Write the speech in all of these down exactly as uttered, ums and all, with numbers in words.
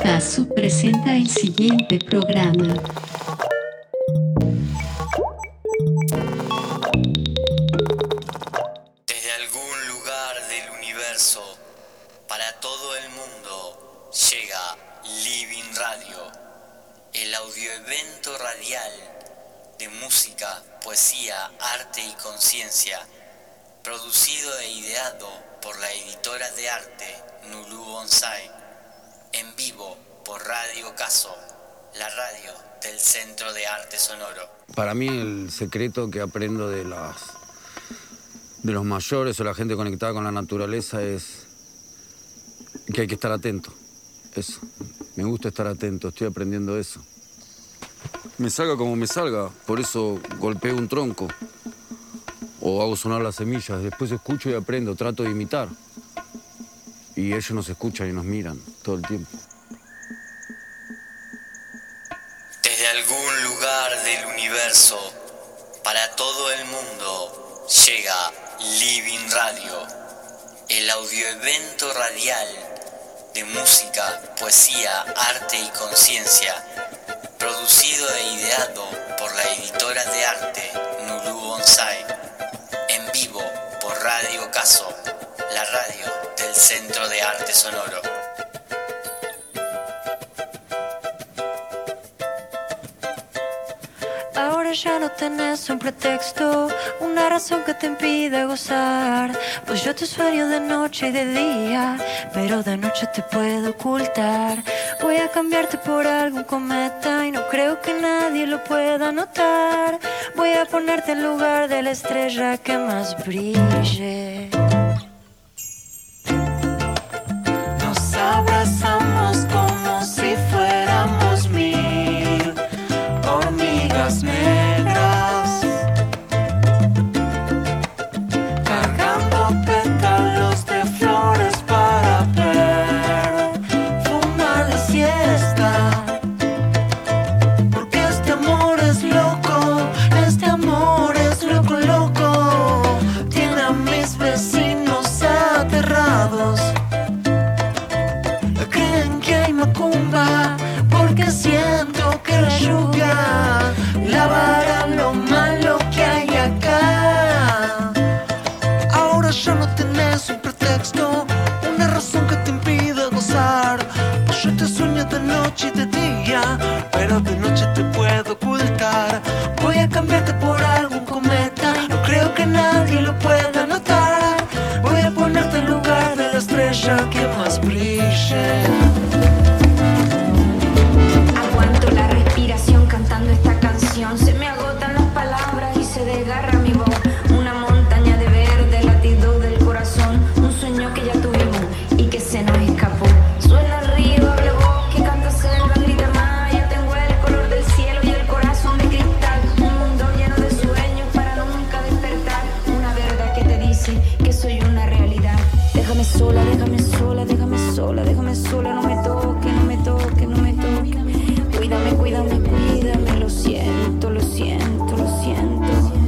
Casu presenta el siguiente programa. Desde algún lugar del universo, para todo el mundo, llega Living Radio, el audioevento radial de música, poesía, arte y conciencia, producido e ideado por la editora de arte Nulú Bonsai, en vivo por Radio Caso, la radio del Centro de Arte Sonoro. Para mí el secreto que aprendo de las de los mayores o la gente conectada con la naturaleza es que hay que estar atento. Eso. Me gusta estar atento, estoy aprendiendo eso. Me salga como me salga, por eso golpeo un tronco o hago sonar las semillas. Después escucho y aprendo, trato de imitar. Y ellos nos escuchan y nos miran todo el tiempo. Desde algún lugar del universo, para todo el mundo, llega Living Radio, el audioevento radial de música, poesía, arte y conciencia, producido e ideado por la editora de arte Nulú Bonsai, en vivo por Radio Caso, la radio del Centro de Arte Sonoro. Ahora ya no tenés un pretexto, una razón que te impide gozar. Pues yo te sueño de noche y de día, pero de noche te puedo ocultar. Voy a cambiarte por algún cometa y no creo que nadie lo pueda notar. Voy a ponerte en lugar de la estrella que más brille. Nos abrazamos como si fuéramos mil hormigas negras, cargando pétalos de flores para perfumar la siesta. Porque este amor es loco, este amor es loco, loco. Tiene a mis vecinos aterrados. Creen que hay macumba, porque siento que la lluvia lavará lo malo que hay acá. Ahora ya no tenés un pretexto, una razón que te impide gozar. Yo te sueño de noche y de día, pero de noche te puedo ocultar. Voy a cambiarte por algún cometa, no creo que nadie lo pueda notar. Voy a ponerte en lugar de la estrella que más brille. Aguanto la respiración cantando esta canción. Se me agotan las palabras y se desgarra mi voz. Una montaña de verde, latido del corazón. Un sueño que ya tuvimos y que se nos escapó. Suena el río, habla bosque, canta selva, grita mar. Yo tengo el color del cielo y el corazón de cristal. Un mundo lleno de sueños para nunca despertar. Una verdad que te dice que soy una realidad. Déjame sola, déjame sola, déjame sola, déjame sola. No me toque, no me toque, no me toque. Cuídame, cuídame, cuídame. Lo siento, lo siento, lo siento.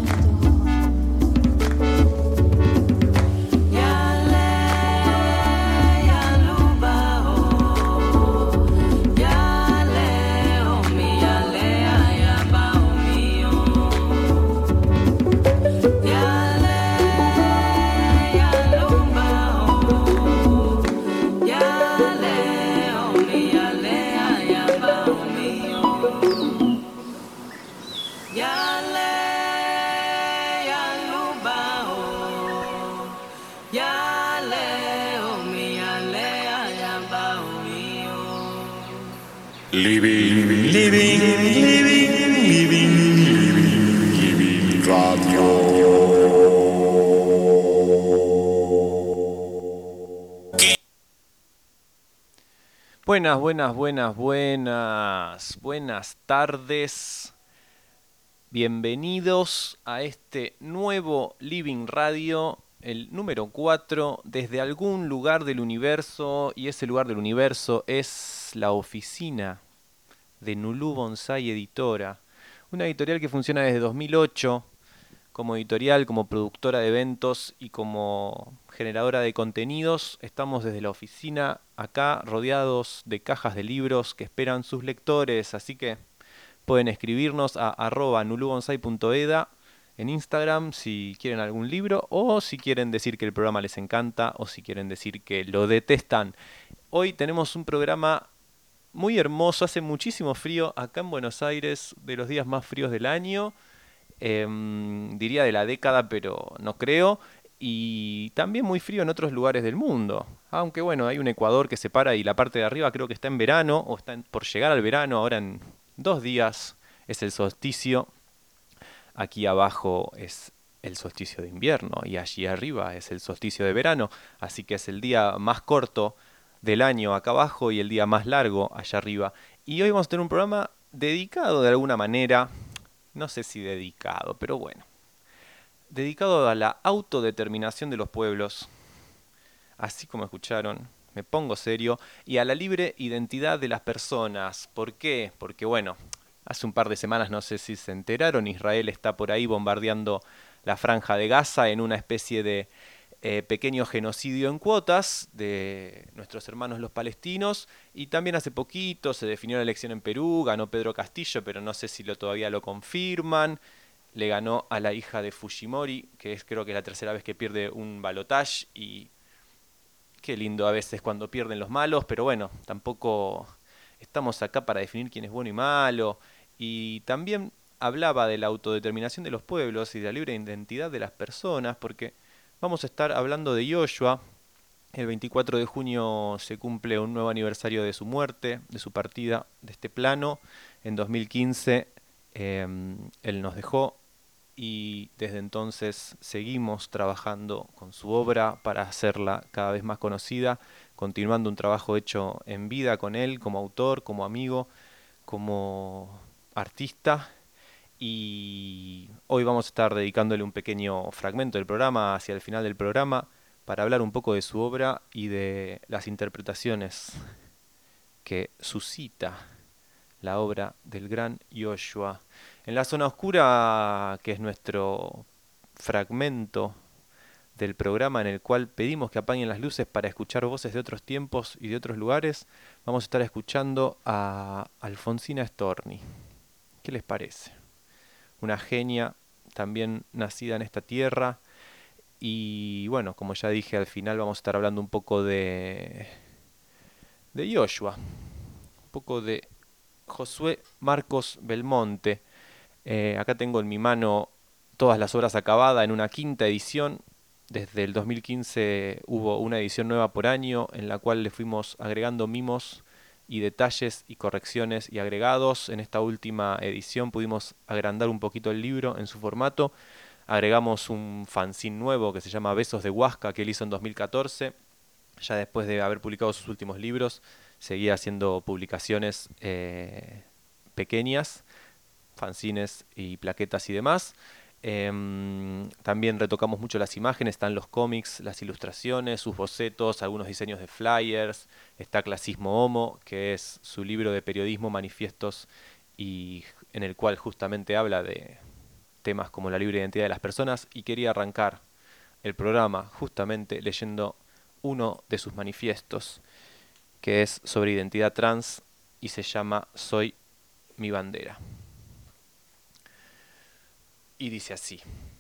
Living, living, living, living, living, living radio. Buenas, buenas, buenas, buenas, buenas tardes. Bienvenidos a este nuevo Living Radio, el número cuatro, desde algún lugar del universo, y ese lugar del universo es la oficina de Nulú Bonsai Editora, una editorial que funciona desde dos mil ocho, como editorial, como productora de eventos y como generadora de contenidos. Estamos desde la oficina acá rodeados de cajas de libros que esperan sus lectores, así que pueden escribirnos a arroba nulubonsai punto eda en Instagram si quieren algún libro o si quieren decir que el programa les encanta o si quieren decir que lo detestan. Hoy tenemos un programa muy hermoso, hace muchísimo frío acá en Buenos Aires, de los días más fríos del año. Eh, diría de la década, pero no creo, y también muy frío en otros lugares del mundo, aunque bueno, hay un Ecuador que separa y la parte de arriba creo que está en verano, o está en, por llegar al verano, ahora en dos días es el solsticio, aquí abajo es el solsticio de invierno y allí arriba es el solsticio de verano, así que es el día más corto del año acá abajo y el día más largo allá arriba, y hoy vamos a tener un programa dedicado de alguna manera. No sé si dedicado, pero bueno. Dedicado a la autodeterminación de los pueblos, así como escucharon, me pongo serio, y a la libre identidad de las personas. ¿Por qué? Porque bueno, hace un par de semanas, no sé si se enteraron, Israel está por ahí bombardeando la franja de Gaza en una especie de eh, pequeño genocidio en cuotas de nuestros hermanos los palestinos, y también hace poquito se definió la elección en Perú, ganó Pedro Castillo, pero no sé si lo, todavía lo confirman, le ganó a la hija de Fujimori, que es creo que es la tercera vez que pierde un balotaje, y qué lindo a veces cuando pierden los malos, pero bueno, tampoco estamos acá para definir quién es bueno y malo, y también hablaba de la autodeterminación de los pueblos y de la libre identidad de las personas, porque vamos a estar hablando de Yoshua. El veinticuatro de junio se cumple un nuevo aniversario de su muerte, de su partida de este plano. En dos mil quince eh, él nos dejó y desde entonces seguimos trabajando con su obra para hacerla cada vez más conocida, continuando un trabajo hecho en vida con él, como autor, como amigo, como artista. Y hoy vamos a estar dedicándole un pequeño fragmento del programa hacia el final del programa para hablar un poco de su obra y de las interpretaciones que suscita la obra del gran Yoshua. En la zona oscura, que es nuestro fragmento del programa en el cual pedimos que apaguen las luces para escuchar voces de otros tiempos y de otros lugares, vamos a estar escuchando a Alfonsina Storni. ¿Qué les parece? Una genia también nacida en esta tierra, y bueno, como ya dije, al final vamos a estar hablando un poco de de Yoshua, un poco de Josué Marcos Belmonte. Eh, acá tengo en mi mano todas las obras acabadas en una quinta edición. Desde el dos mil quince hubo una edición nueva por año en la cual le fuimos agregando mimos y detalles y correcciones y agregados. En esta última edición pudimos agrandar un poquito el libro en su formato. Agregamos un fanzine nuevo que se llama Besos de Huasca, que él hizo en dos mil catorce. Ya después de haber publicado sus últimos libros, seguía haciendo publicaciones eh, pequeñas, fanzines y plaquetas y demás. Eh, también retocamos mucho las imágenes, están los cómics, las ilustraciones, sus bocetos, algunos diseños de flyers. Está Clasismo Homo, que es su libro de periodismo, manifiestos, y en el cual justamente habla de temas como la libre identidad de las personas. Y quería arrancar el programa justamente leyendo uno de sus manifiestos, que es sobre identidad trans y se llama Soy mi bandera. Y dice así: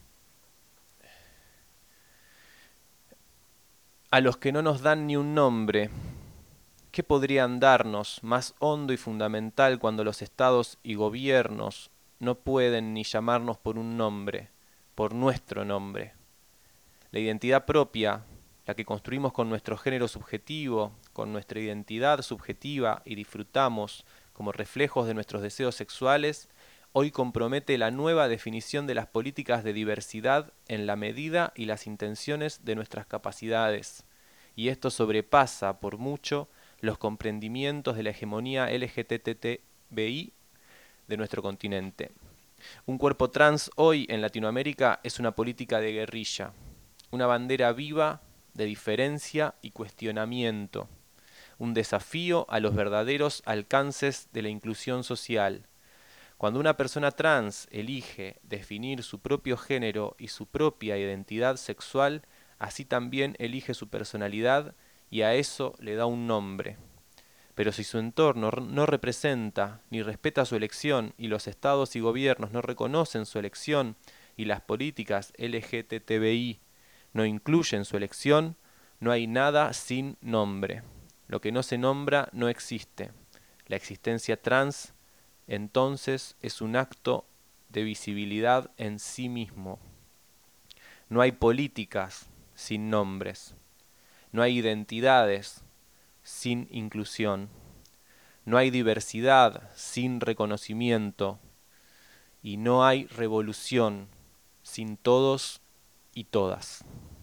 a los que no nos dan ni un nombre, ¿qué podrían darnos más hondo y fundamental cuando los estados y gobiernos no pueden ni llamarnos por un nombre, por nuestro nombre? La identidad propia, la que construimos con nuestro género subjetivo, con nuestra identidad subjetiva y disfrutamos como reflejos de nuestros deseos sexuales, hoy compromete la nueva definición de las políticas de diversidad en la medida y las intenciones de nuestras capacidades, y esto sobrepasa por mucho los comprendimientos de la hegemonía L G B T B I de nuestro continente. Un cuerpo trans hoy en Latinoamérica es una política de guerrilla, una bandera viva de diferencia y cuestionamiento, un desafío a los verdaderos alcances de la inclusión social. Cuando una persona trans elige definir su propio género y su propia identidad sexual, así también elige su personalidad y a eso le da un nombre. Pero si su entorno no representa ni respeta su elección y los estados y gobiernos no reconocen su elección y las políticas L G B T I no incluyen su elección, no hay nada sin nombre. Lo que no se nombra no existe. La existencia trans, entonces, es un acto de visibilidad en sí mismo. No hay políticas sin nombres. No hay identidades sin inclusión. No hay diversidad sin reconocimiento. Y no hay revolución sin todos y todas.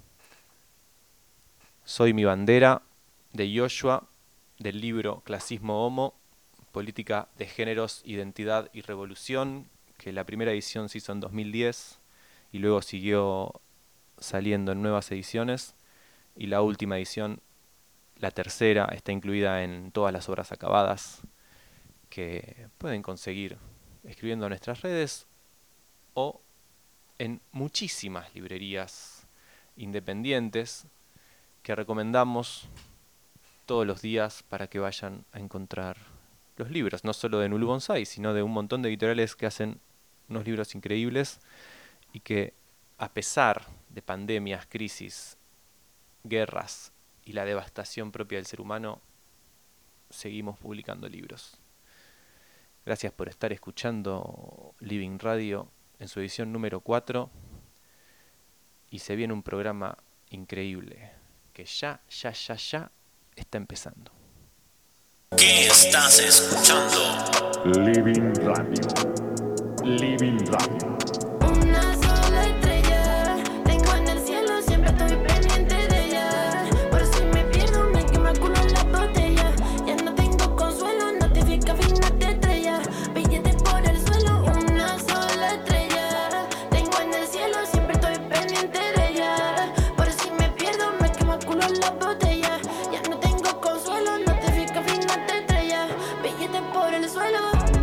Soy mi bandera, de Joshua, del libro Clasismo Homo, Política de Géneros, Identidad y Revolución, que la primera edición se hizo en dos mil diez y luego siguió saliendo en nuevas ediciones, y la última edición, la tercera, está incluida en todas las obras acabadas que pueden conseguir escribiendo en nuestras redes o en muchísimas librerías independientes que recomendamos todos los días para que vayan a encontrar los libros, no solo de Nulu Bonsai, sino de un montón de editoriales que hacen unos libros increíbles y que, a pesar de pandemias, crisis, guerras y la devastación propia del ser humano, seguimos publicando libros. Gracias por estar escuchando Living Radio en su edición número cuatro, y se viene un programa increíble que ya, ya, ya, ya está empezando. ¿Qué estás escuchando? Living Radio. Living Radio. Una sola estrella tengo en el cielo, siempre estoy pendiente de ella. Por si me pierdo, me quema culo en la botella. Ya no tengo consuelo, notifica final de estrella. Billetes por el suelo, una sola estrella tengo en el cielo, siempre estoy pendiente de ella. Por si me pierdo, me quema culo en la botella. Ya no tengo consuelo, notifica final de estrella. Billetes por el suelo.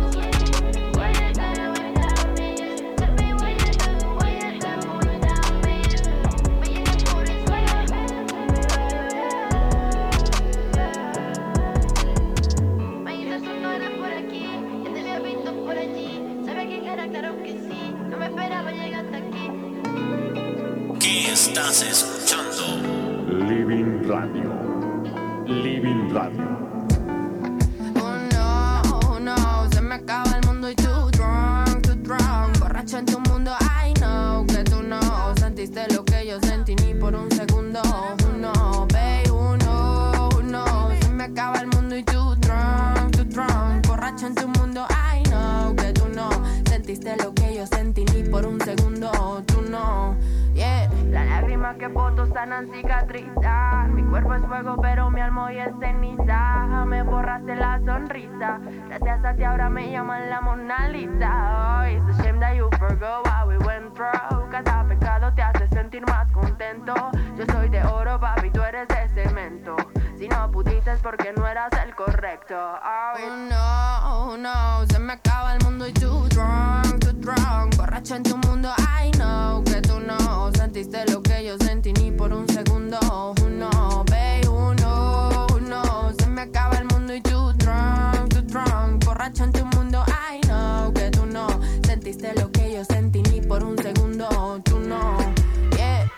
¿Qué estás escuchando? Living Radio. Living Radio. Oh no, oh no, se me acaba el mundo y tú drunk, tú drunk, borracho en tu mundo. I know que tú no sentiste lo que yo sentí ni por un segundo. Oh no, babe, oh no, oh no, se me acaba el mundo y tú drunk, tú drunk, borracho en tu mundo. I know que tú no sentiste lo que yo sentí ni por un segundo. Tú no, yeah. Las lágrimas que boto sanan cicatrizar. Mi cuerpo es fuego pero mi alma hoy es ceniza. Me borraste la sonrisa. Gracias a ti ahora me llaman la Mona Lisa. Oh, it's a shame that you forgot what we went through. Cada pecado te hace sentir más contento. Yo soy de oro, papi, tú eres de cemento. Si no pudiste es porque no eras el correcto. Oh, oh no, oh no, se me acaba el mundo y tú drunk, tú drunk, borracho en tu mundo. I know que tú no sentiste lo que yo sentí ni por un segundo. Oh no, babe, oh no, oh no, se me acaba el mundo y tú drunk, tú drunk, borracho en tu mundo. I know que tú no sentiste lo que yo sentí ni por un segundo. Tú no, yeah.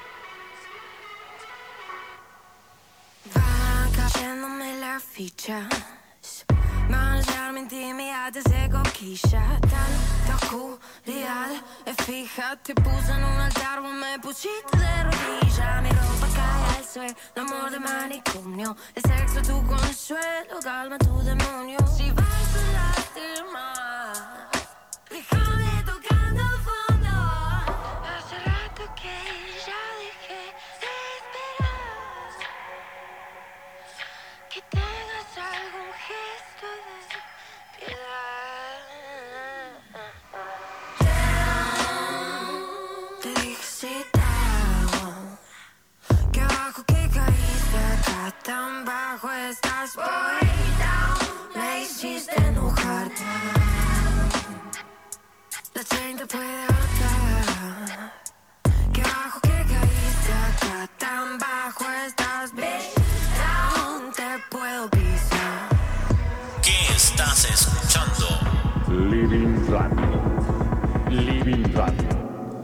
Van cayéndome las fichas. Manejar mi intimidad desde conquista. Tanta oscuridad es fija. Te puse en un altar, vos me pusiste de rodillas. Mi ropa cae al suelo, el amor de manicomio. El sexo tu consuelo, calma tu demonio. Si vas a lastimar, déjame tocando fondo. Hace rato que ya dejé de esperar que tengas algún gesto de piedad. Te dije si te amo, que abajo que caíste acá tan bajo estás. Way down, me hiciste enojarte. esta chain te puede ahorcar. Que bajo que caíste acá, tan bajo estás, babe. Aún te puedo pisar. ¿Qué estás escuchando? Living Radio. Living Radio.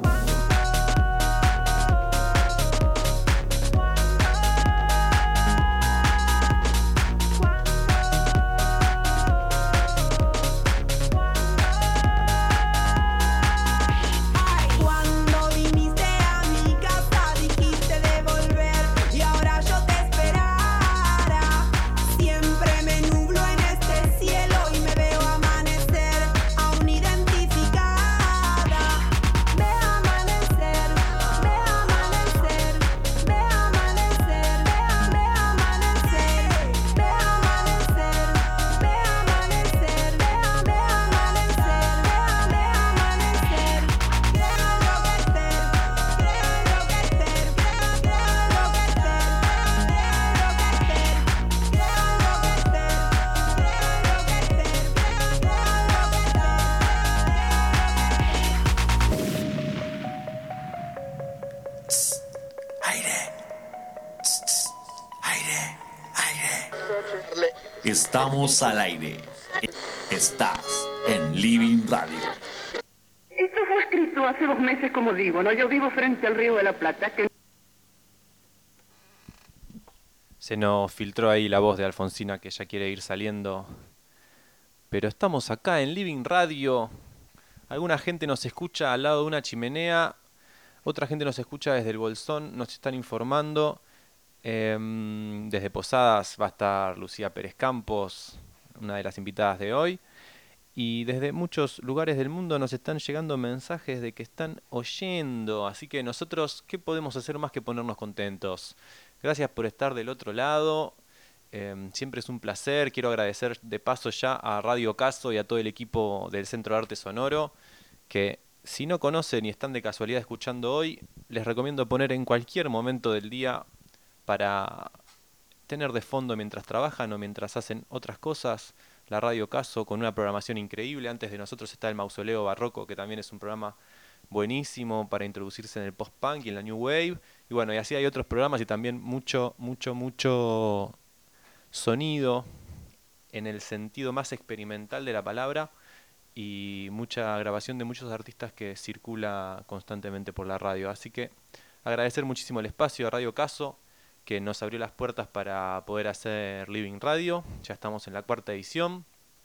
Estamos al aire. Estás en Living Radio. Esto fue escrito hace dos meses, como digo, ¿no? Yo vivo frente al Río de la Plata. Que... Se nos filtró ahí la voz de Alfonsina que ya quiere ir saliendo. Pero estamos acá en Living Radio. Alguna gente nos escucha al lado de una chimenea. Otra gente nos escucha desde el Bolsón. Nos están informando. Eh, desde Posadas va a estar Lucía Pérez Campos, una de las invitadas de hoy. Y desde muchos lugares del mundo nos están llegando mensajes de que están oyendo. Así que nosotros, ¿qué podemos hacer más que ponernos contentos? Gracias por estar del otro lado. Eh, siempre es un placer. Quiero agradecer de paso ya a Radio Caso y a todo el equipo del Centro de Arte Sonoro, que si no conocen y están de casualidad escuchando hoy, les recomiendo poner en cualquier momento del día para tener de fondo mientras trabajan o mientras hacen otras cosas, la Radio Caso con una programación increíble. Antes de nosotros está el Mausoleo Barroco, que también es un programa buenísimo para introducirse en el post-punk y en la New Wave. Y bueno, y así hay otros programas y también mucho, mucho, mucho sonido en el sentido más experimental de la palabra y mucha grabación de muchos artistas que circula constantemente por la radio. Así que agradecer muchísimo el espacio a Radio Caso, que nos abrió las puertas para poder hacer Living Radio. Ya estamos en la cuarta edición.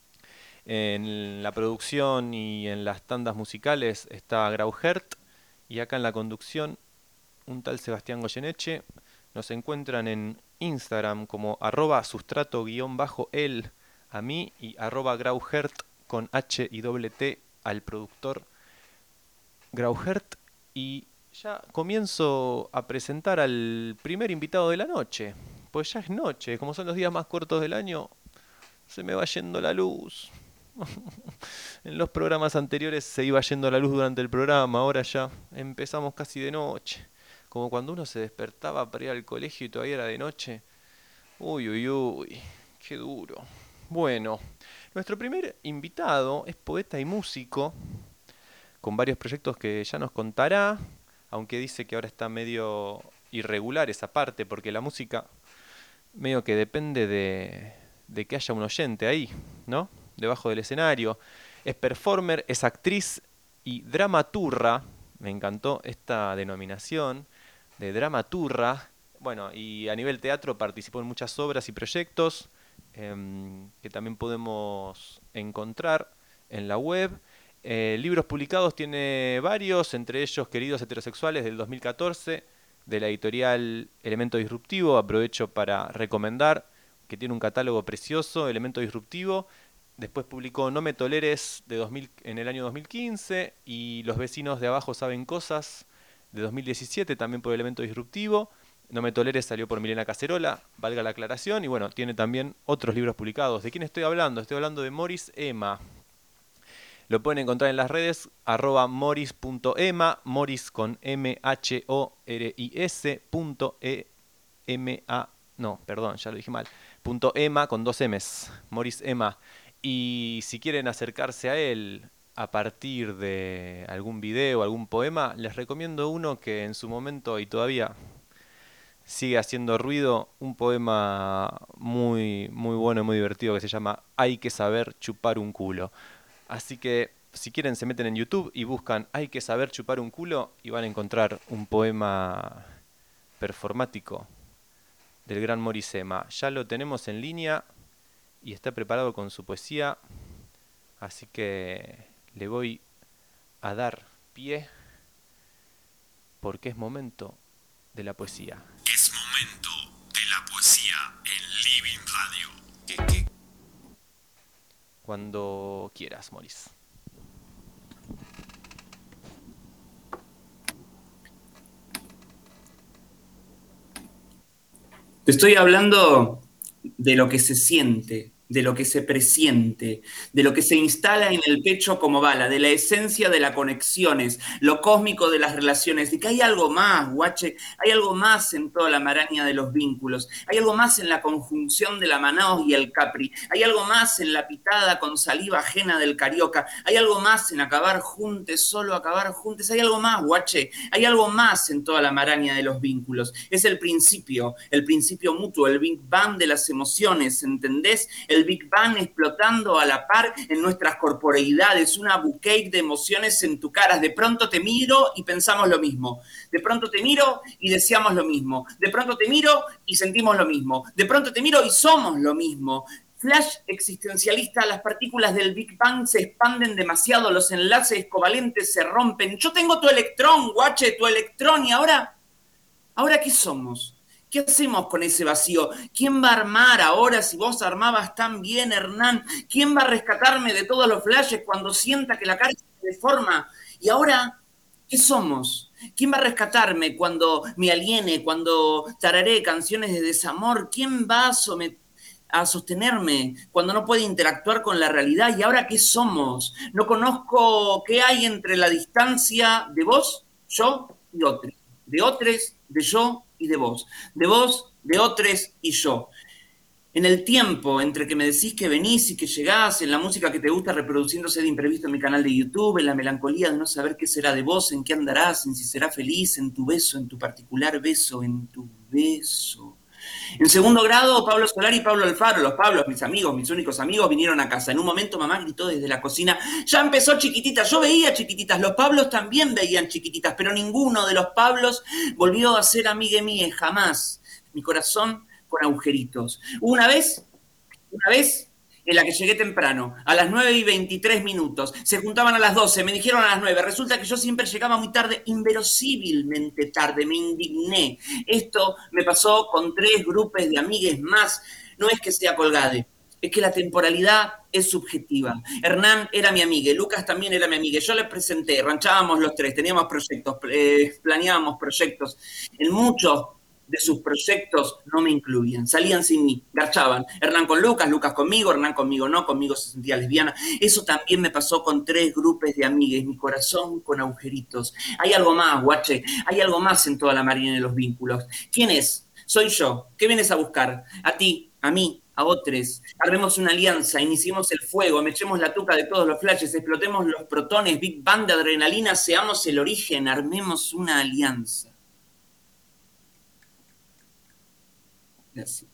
En la producción y en las tandas musicales está Grauhert, y acá en la conducción un tal Sebastián Goyeneche. Nos encuentran en Instagram como arroba sustrato guión bajo el a mí y arroba Grauhert con H y doble T al productor Grauhert. Y ya comienzo a presentar al primer invitado de la noche, pues ya es noche, como son los días más cortos del año, se me va yendo la luz. En los programas anteriores se iba yendo la luz durante el programa, ahora ya empezamos casi de noche, como cuando uno se despertaba para ir al colegio y todavía era de noche. Uy, uy, uy, qué duro. Bueno, nuestro primer invitado es poeta y músico, con varios proyectos que ya nos contará, aunque dice que ahora está medio irregular esa parte, porque la música medio que depende de, de que haya un oyente ahí, ¿no? Debajo del escenario. Es performer, es actriz y dramaturra. Me encantó esta denominación de dramaturra. Bueno, y a nivel teatro participó en muchas obras y proyectos eh, que también podemos encontrar en la web. Eh, libros publicados tiene varios, entre ellos Queridos Heterosexuales del dos mil catorce, de la editorial Elemento Disruptivo. Aprovecho para recomendar que tiene un catálogo precioso, Elemento Disruptivo. Después publicó No me toleres de dos mil, en el año dos mil quince, y Los vecinos de abajo saben cosas de dos mil diecisiete, también por Elemento Disruptivo. No me toleres salió por Milena Cacerola, valga la aclaración. Y bueno, tiene también otros libros publicados. ¿De quién estoy hablando? Estoy hablando de Moris Ema. Lo pueden encontrar en las redes, arroba moris punto ema, moris con M H O R I S, punto E M A, no, perdón, ya lo dije mal, punto ema con dos M's, Moris Ema. Y si quieren acercarse a él a partir de algún video, algún poema, les recomiendo uno que en su momento y todavía sigue haciendo ruido, un poema muy, muy bueno y muy divertido que se llama Hay que saber chupar un culo. Así que si quieren se meten en YouTube y buscan Hay que saber chupar un culo y van a encontrar un poema performático del gran Morisema. Ya lo tenemos en línea y está preparado con su poesía, así que le voy a dar pie porque es momento de la poesía. Es momento de la poesía en Living Radio. ¿Qué, qué? Cuando quieras, Moris. Te estoy hablando de lo que se siente, de lo que se presiente, de lo que se instala en el pecho como bala, de la esencia de las conexiones, lo cósmico de las relaciones, de que hay algo más, guache, hay algo más en toda la maraña de los vínculos, hay algo más en la conjunción de la Manaos y el Capri, hay algo más en la pitada con saliva ajena del carioca, hay algo más en acabar juntes, solo acabar juntes, hay algo más, guache, hay algo más en toda la maraña de los vínculos. Es el principio, el principio mutuo, el Big Bang de las emociones, ¿entendés? El Big Bang explotando a la par en nuestras corporeidades, una bouquet de emociones en tu cara. De pronto te miro y pensamos lo mismo. De pronto te miro y deseamos lo mismo. De pronto te miro y sentimos lo mismo. De pronto te miro y somos lo mismo. Flash existencialista, las partículas del Big Bang se expanden demasiado, los enlaces covalentes se rompen. Yo tengo tu electrón, guache, tu electrón, y ahora, ¿ahora qué somos? ¿Qué hacemos con ese vacío? ¿Quién va a armar ahora si vos armabas tan bien, Hernán? ¿Quién va a rescatarme de todos los flashes cuando sienta que la cara se deforma? Y ahora, ¿qué somos? ¿Quién va a rescatarme cuando me aliene, cuando tararé canciones de desamor? ¿Quién va a someter? a sostenerme cuando no puede interactuar con la realidad? ¿Y ahora qué somos? No conozco qué hay entre la distancia de vos, yo y otros, de otros, de yo y de vos, de vos, de otros y yo. En el tiempo entre que me decís que venís y que llegás, en la música que te gusta reproduciéndose de imprevisto en mi canal de YouTube, en la melancolía de no saber qué será de vos, en qué andarás, en si será feliz, en tu beso, en tu particular beso, en tu beso. En segundo grado, Pablo Solari y Pablo Alfaro, los Pablos, mis amigos, mis únicos amigos, vinieron a casa. En un momento mamá gritó desde la cocina, ya empezó Chiquititas. Yo veía Chiquititas, los Pablos también veían Chiquititas, pero ninguno de los Pablos volvió a ser amigue mía, jamás. Mi corazón con agujeritos. Una vez, una vez... en la que llegué temprano, a las nueve y veintitrés minutos. Se juntaban a las doce, me dijeron a las nueve. Resulta que yo siempre llegaba muy tarde, inverosímilmente tarde, me indigné. Esto me pasó con tres grupos de amigues más. No es que sea colgade, es que la temporalidad es subjetiva. Hernán era mi amigue, Lucas también era mi amigue. Yo les presenté, ranchábamos los tres, teníamos proyectos, eh, planeábamos proyectos. En muchos de sus proyectos no me incluían, salían sin mí, garchaban. Hernán con Lucas, Lucas conmigo, Hernán conmigo no, conmigo se sentía lesbiana. Eso también me pasó con tres grupos de amigues, mi corazón con agujeritos. Hay algo más, guache, hay algo más en toda la marina de los vínculos. ¿Quién es? Soy yo. ¿Qué vienes a buscar? A ti, a mí, a otros. Armemos una alianza, iniciemos el fuego, me echemos la tuca de todos los flashes, explotemos los protones, Big Bang de adrenalina, seamos el origen, armemos una alianza. Así.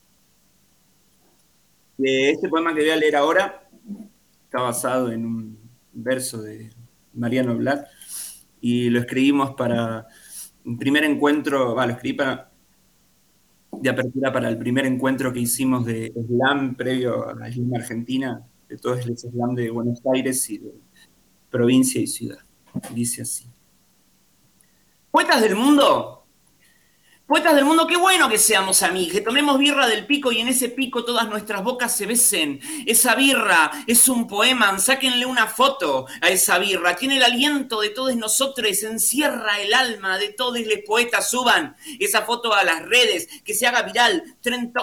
Este poema que voy a leer ahora está basado en un verso de Mariano Blatt y lo escribimos para un primer encuentro, va, lo escribí para, de apertura para el primer encuentro que hicimos de slam previo a la Slam Argentina, de todo el slam de Buenos Aires y de provincia y ciudad. Dice así: poetas del mundo, poetas del mundo, qué bueno que seamos amigos, que tomemos birra del pico y en ese pico todas nuestras bocas se besen. Esa birra es un poema, sáquenle una foto a esa birra. Tiene el aliento de todos nosotros, encierra el alma de todos los poetas. Suban esa foto a las redes, que se haga viral, trend topic,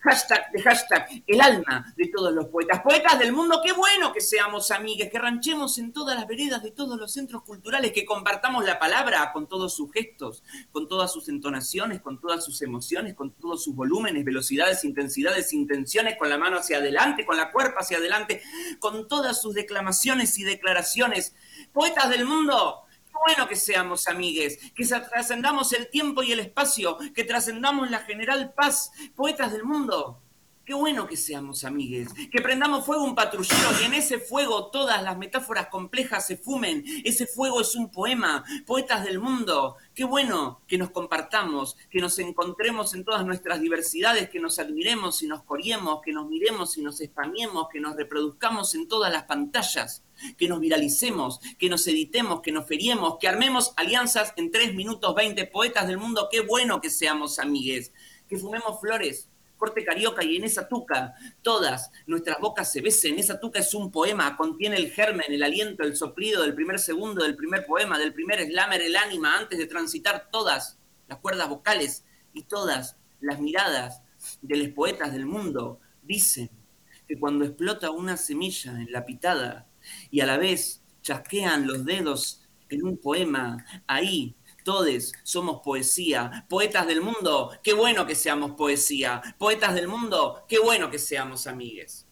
hashtag de hashtag, el alma de todos los poetas. Poetas del mundo, qué bueno que seamos amigues, que ranchemos en todas las veredas de todos los centros culturales, que compartamos la palabra con todos sus gestos, con todas sus entonaciones, con todas sus emociones, con todos sus volúmenes, velocidades, intensidades, intenciones, con la mano hacia adelante, con la cuerpa hacia adelante, con todas sus declamaciones y declaraciones. Poetas del mundo, qué bueno que seamos amigues, que trascendamos el tiempo y el espacio, que trascendamos la general paz. Poetas del mundo, qué bueno que seamos amigues, que prendamos fuego un patrullero y en ese fuego todas las metáforas complejas se fumen. Ese fuego es un poema. Poetas del mundo, qué bueno que nos compartamos, que nos encontremos en todas nuestras diversidades, que nos admiremos y nos coriemos, que nos miremos y nos spamiemos, que nos reproduzcamos en todas las pantallas, que nos viralicemos, que nos editemos, que nos feriemos, que armemos alianzas en tres minutos veinte. Poetas del mundo, qué bueno que seamos amigues, que fumemos flores, corte carioca y en esa tuca todas nuestras bocas se besen. Esa tuca es un poema, contiene el germen, el aliento, el soplido del primer segundo, del primer poema, del primer slammer, el ánima, antes de transitar todas las cuerdas vocales y todas las miradas de los poetas del mundo. Dicen que cuando explota una semilla en la pitada y a la vez chasquean los dedos en un poema, ahí todes somos poesía. Poetas del mundo, qué bueno que seamos poesía. Poetas del mundo, qué bueno que seamos amigues.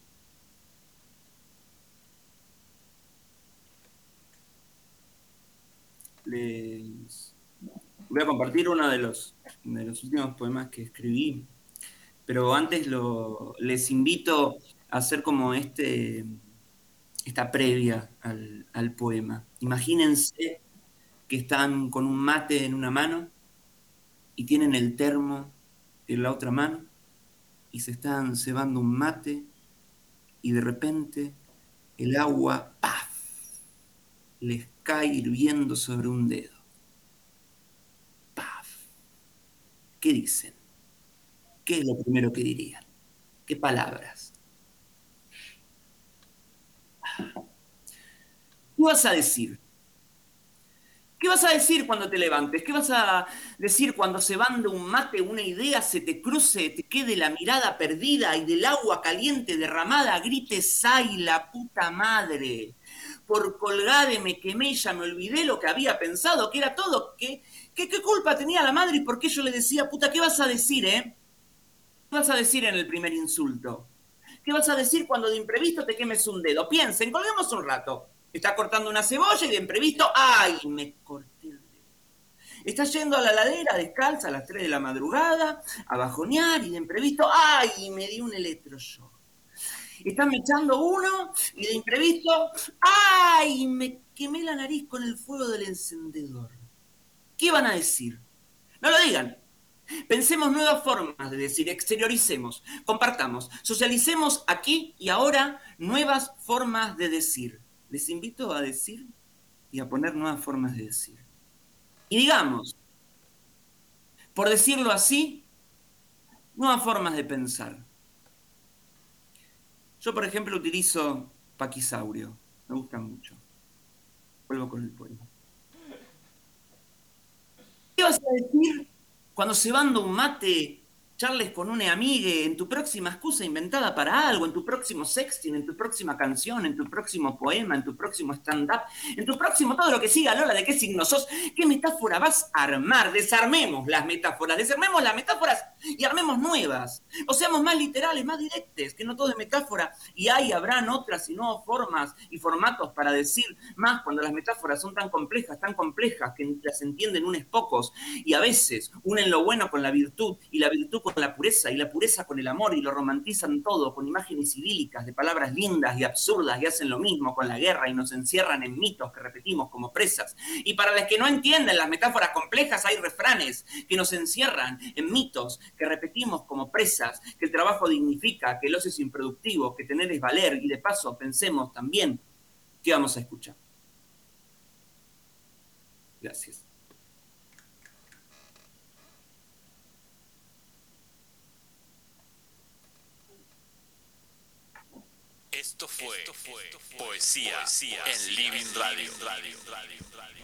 Les voy a compartir uno de los, de los últimos poemas que escribí, pero antes lo, les invito a hacer como este, esta previa al, al poema. Imagínense que están con un mate en una mano y tienen el termo en la otra mano y se están cebando un mate y de repente el agua, ¡paf!, les cae hirviendo sobre un dedo. ¡Paf! ¿Qué dicen? ¿Qué es lo primero que dirían? ¿Qué palabras? ¿Qué vas a decir? ¿Qué vas a decir cuando te levantes? ¿Qué vas a decir cuando cebando un mate, una idea se te cruce, te quede la mirada perdida y del agua caliente derramada grites ¡ay, la puta madre! Por colgade me quemé y ya me olvidé lo que había pensado, que era todo. ¿Qué, qué, qué culpa tenía la madre y por qué yo le decía, puta, ¿qué vas a decir, eh? ¿Qué vas a decir en el primer insulto? ¿Qué vas a decir cuando de imprevisto te quemes un dedo? Piensen, colguemos un rato. Estás cortando una cebolla y de imprevisto, ¡ay! Me corté el dedo. Estás yendo a la ladera descalza a las tres de la madrugada a bajonear y de imprevisto, ¡ay! Me di un electroshock. Estás mechando uno y de imprevisto, ¡ay! Me quemé la nariz con el fuego del encendedor. ¿Qué van a decir? No lo digan. Pensemos nuevas formas de decir, exterioricemos, compartamos, socialicemos aquí y ahora nuevas formas de decir. Les invito a decir y a poner nuevas formas de decir. Y digamos, por decirlo así, nuevas formas de pensar. Yo, por ejemplo, utilizo paquisaurio. Me gusta mucho. Vuelvo con el poema. ¿Qué vas a decir cuando cebando un mate charles con una amigue en tu próxima excusa inventada para algo, en tu próximo sexting, en tu próxima canción, en tu próximo poema, en tu próximo stand-up, en tu próximo todo lo que siga, Lola, de qué signo sos, qué metáfora vas a armar? Desarmemos las metáforas, desarmemos las metáforas y armemos nuevas. O seamos más literales, más directes, que no todo es metáfora. Y ahí habrán otras y nuevas formas y formatos para decir más cuando las metáforas son tan complejas, tan complejas, que las entienden unos pocos y a veces unen lo bueno con la virtud y la virtud con la pureza y la pureza con el amor y lo romantizan todo con imágenes idílicas de palabras lindas y absurdas y hacen lo mismo con la guerra y nos encierran en mitos que repetimos como presas. Y para los que no entienden las metáforas complejas hay refranes que nos encierran en mitos que repetimos como presas, que el trabajo dignifica, que el ocio es improductivo, que tener es valer y de paso pensemos también qué vamos a escuchar. Gracias. Esto fue, Esto fue Poesía, Poesía en Living Radio. Radio, Radio, Radio.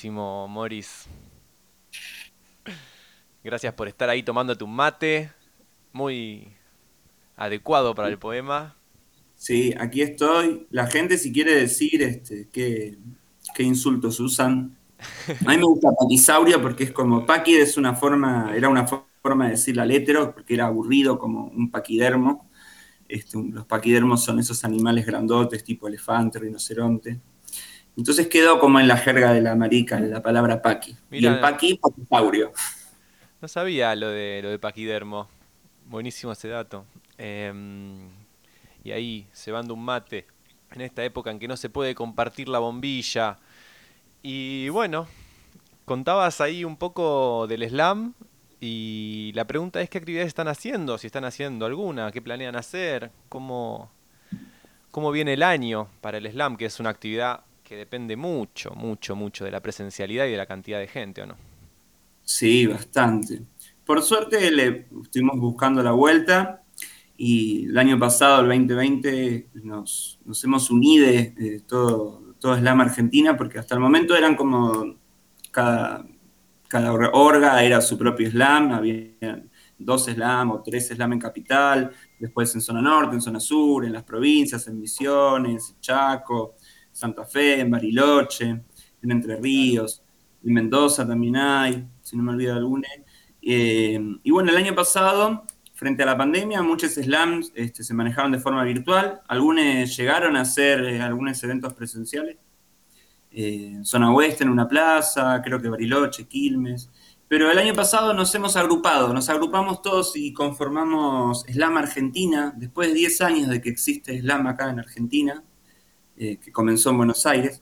Buenísimo, Morris. Gracias por estar ahí tomándote un mate muy adecuado para el poema. Sí, aquí estoy. La gente si quiere decir este, qué, qué insultos usan. A mí me gusta paquisaurio porque es como, paquid es una forma, era una fo- forma de decir la letra, porque era aburrido como un paquidermo. Este, un- los paquidermos son esos animales grandotes, tipo elefante, rinoceronte. Entonces quedó como en la jerga de la marica, la palabra paqui. Y el Mira, paqui, paquisaurio. no sabía lo de lo de paquidermo. Buenísimo ese dato. Em, y ahí, cebando un mate, en esta época en que no se puede compartir la bombilla. Y bueno, contabas ahí un poco del slam y la pregunta es qué actividades están haciendo, si están haciendo alguna, qué planean hacer, cómo, cómo viene el año para el slam, que es una actividad que depende mucho, mucho, mucho de la presencialidad y de la cantidad de gente, ¿o no? Sí, bastante. Por suerte le estuvimos buscando la vuelta y el año pasado, el veinte veinte, nos, nos hemos unido eh, todo, todo Slam Argentina porque hasta el momento eran como cada, cada or- orga era su propio slam, había dos slam o tres slam en Capital, después en zona norte, en zona sur, en las provincias, en Misiones, Chaco, Santa Fe, en Bariloche, en Entre Claro. Ríos, en Mendoza también hay, si no me olvido alguna. Eh, y bueno, el año pasado, frente a la pandemia, muchos slams este, se manejaron de forma virtual, algunos llegaron a hacer eh, algunos eventos presenciales, eh, zona oeste en una plaza, creo que Bariloche, Quilmes. Pero el año pasado nos hemos agrupado, nos agrupamos todos y conformamos Slam Argentina, después de diez años de que existe Slam acá en Argentina, eh, que comenzó en Buenos Aires.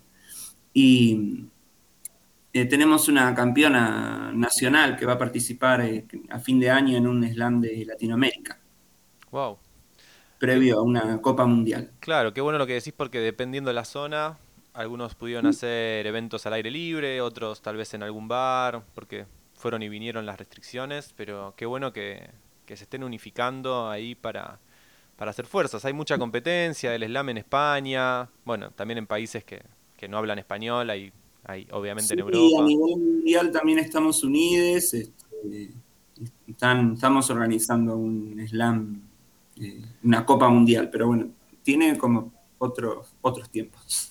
Y eh, tenemos una campeona nacional que va a participar eh, a fin de año en un Slam de Latinoamérica, Wow. Qué, previo a una Copa Mundial. claro, qué bueno lo que decís porque dependiendo de la zona, algunos pudieron hacer eventos al aire libre, otros tal vez en algún bar, porque fueron y vinieron las restricciones, pero qué bueno que, que se estén unificando ahí para, para hacer fuerzas. Hay mucha competencia, el slam en España, bueno, también en países que, que no hablan español, hay, hay obviamente en Sí, a Europa. nivel mundial también estamos unidos. Este, están, estamos organizando un slam, eh, una Copa Mundial, pero bueno, tiene como otros, otros tiempos.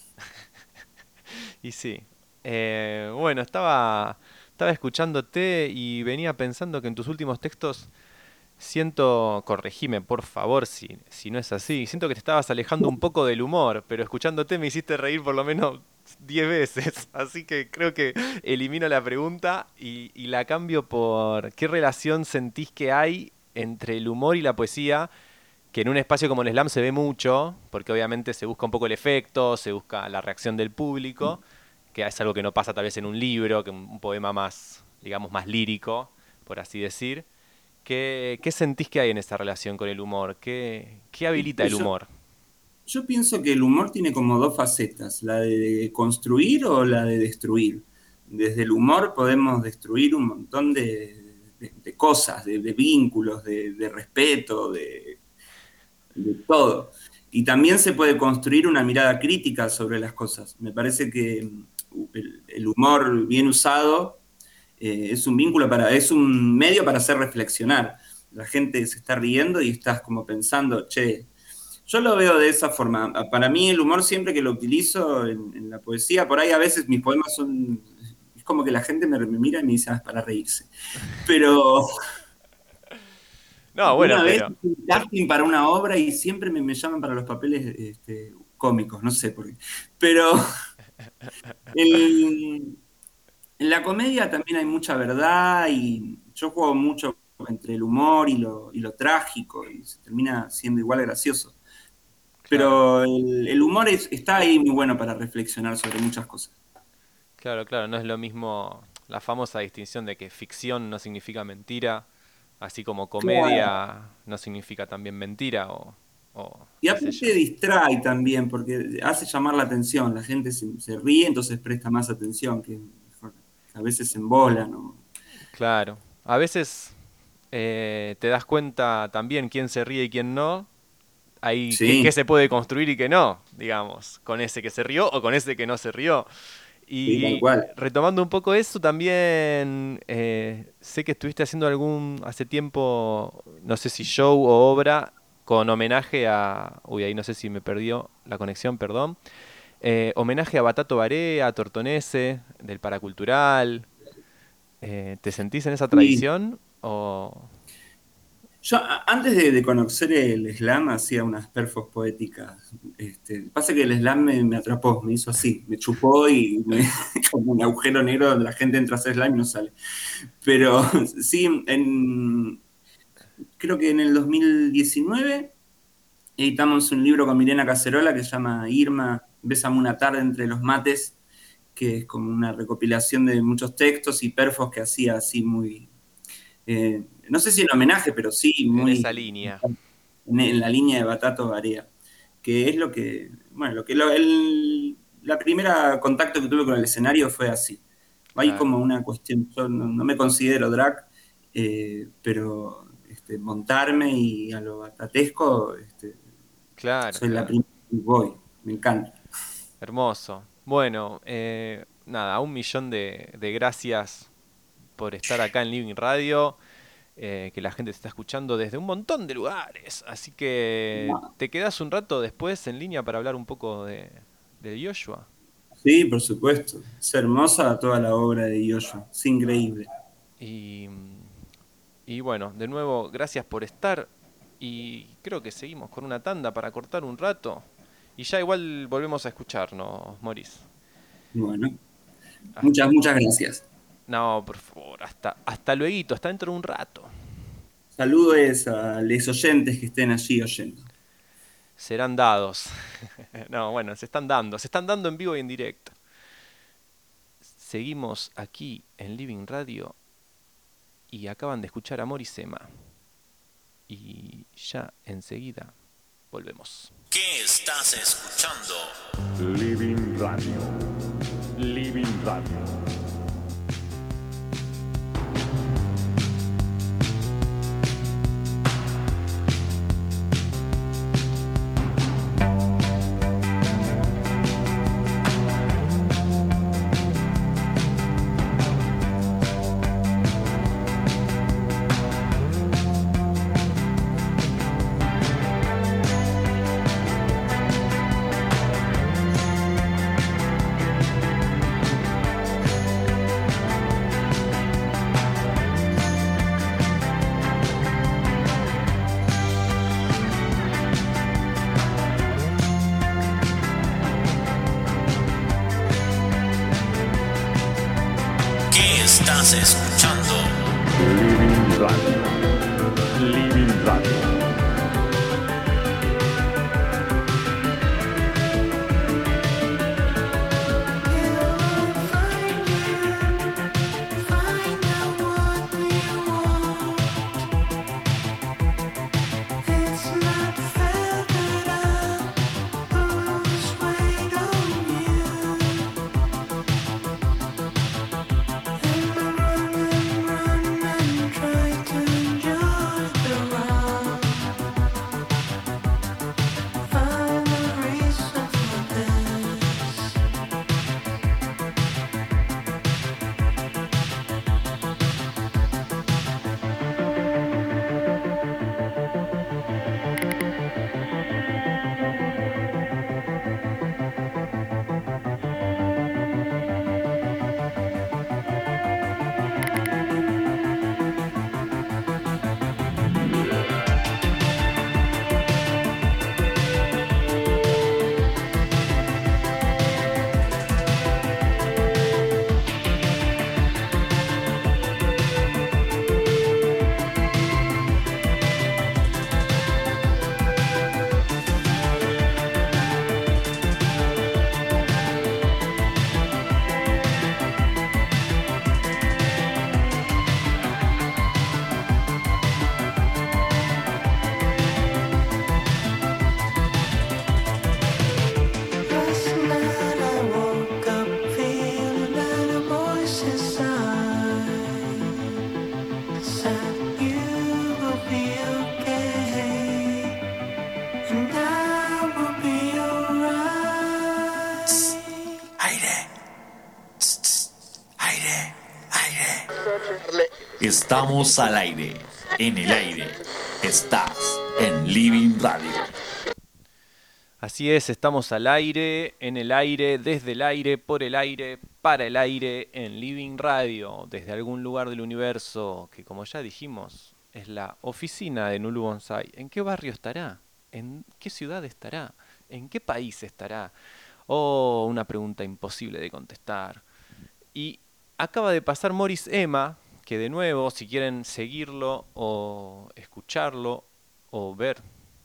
Y sí. Eh, bueno, estaba, estaba escuchándote y venía pensando que en tus últimos textos siento, corregime por favor si, si no es así, siento que te estabas alejando un poco del humor, pero escuchándote me hiciste reír por lo menos diez veces, así que creo que elimino la pregunta y, y la cambio por ¿qué relación sentís que hay entre el humor y la poesía? Que en un espacio como el slam se ve mucho, porque obviamente se busca un poco el efecto, se busca la reacción del público, que es algo que no pasa tal vez en un libro, que un, un poema más, digamos, más lírico, por así decir. ¿Qué, qué sentís que hay en esa relación con el humor? ¿Qué, qué habilita el Yo, humor? yo pienso que el humor tiene como dos facetas, la de construir o la de destruir. Desde el humor podemos destruir un montón de, de- de cosas, de, de vínculos, de, de respeto, de, de todo. Y también se puede construir una mirada crítica sobre las cosas. Me parece que mm, el, el humor bien usado eh, es un vínculo para, es un medio para hacer reflexionar. La gente se está riendo y estás como pensando, che, yo lo veo de esa forma. Para mí el humor siempre que lo utilizo en, en la poesía, por ahí a veces mis poemas son, es como que la gente me, me mira y me dice, ah, es para reírse. Pero No, bueno, una vez pero... hice un por- casting para una obra y siempre me, me llaman para los papeles este, cómicos, no sé por qué. Pero el- en la comedia también hay mucha verdad y yo juego mucho entre el humor y lo, y lo trágico y se termina siendo igual gracioso. Claro, Pero el, el humor es- está ahí muy bueno para reflexionar sobre muchas cosas. claro, claro. No es lo mismo la famosa distinción de que ficción no significa mentira, así como Claro. comedia no significa también mentira o, o Y qué sé yo. aparte distrae también, porque hace llamar la atención. La gente se, se ríe, entonces presta más atención, que a veces se embolan. ¿No? Claro. A veces eh, te das cuenta también quién se ríe y quién no. Ahí qué, qué Sí, se puede construir y qué no, digamos, con ese que se rió o con ese que no se rió. Sí, tal Y cual. retomando un poco eso, también eh, sé que estuviste haciendo algún, hace tiempo, no sé si show o obra, con homenaje a, uy, ahí no sé si me perdió la conexión, perdón, eh, homenaje a Batato Barea, a Tortonese, del Paracultural. Eh, ¿te sentís en esa Sí. tradición? O... Yo a- antes de, de conocer el slam hacía unas perfos poéticas. Este, pasa que el slam me, me atrapó, me hizo así, me chupó y me, como un agujero negro donde la gente entra a hacer slam y no sale. Pero sí, en, creo que en el dos mil diecinueve editamos un libro con Milena Cacerola que se llama Irma, Bésame una tarde entre los mates, que es como una recopilación de muchos textos y perfos que hacía así muy, eh, no sé si en homenaje, pero sí En esa muy línea. en, en la línea de Batato Barea, que es lo que, bueno, lo que lo, el, la primera contacto que tuve con el escenario fue así. Hay Claro, como una cuestión, yo no, no me considero drag, eh, pero este, montarme y a lo batatesco, este, claro, soy la claro. primera que voy, me encanta. Hermoso. Bueno, eh, nada, un millón de, de gracias por estar acá en Living Radio, eh, que la gente se está escuchando desde un montón de lugares. Así que te quedas un rato después en línea para hablar un poco de, de Joshua. Sí, por supuesto. Es hermosa toda la obra de Yoyo, es increíble. Y, y bueno, de nuevo, gracias por estar. Y creo que seguimos con una tanda para cortar un rato. Y ya igual volvemos a escucharnos, Moris. Bueno, Hasta- muchas, muchas gracias. no, por favor, hasta, hasta luego, hasta dentro de un rato. Saludos a los oyentes que estén allí oyendo. Serán dados. No, bueno, se están dando, se están dando en vivo y en directo. Seguimos aquí en Living Radio y acaban de escuchar a Moris Ema. Y ya enseguida volvemos. ¿Qué estás escuchando? Living Radio. Living Radio. ¿Qué estás escuchando? Living Radio. Living Radio. Running Estamos al aire, en el aire. Estás en Living Radio. Así es, estamos al aire, en el aire, desde el aire, por el aire, para el aire, en Living Radio, desde algún lugar del universo, que como ya dijimos, es la oficina de Nulu Bonsai. ¿En qué barrio estará? ¿En qué ciudad estará? ¿En qué país estará? Oh, una pregunta imposible de contestar. Y acaba de pasar Morris Ema, que de nuevo, si quieren seguirlo o escucharlo o ver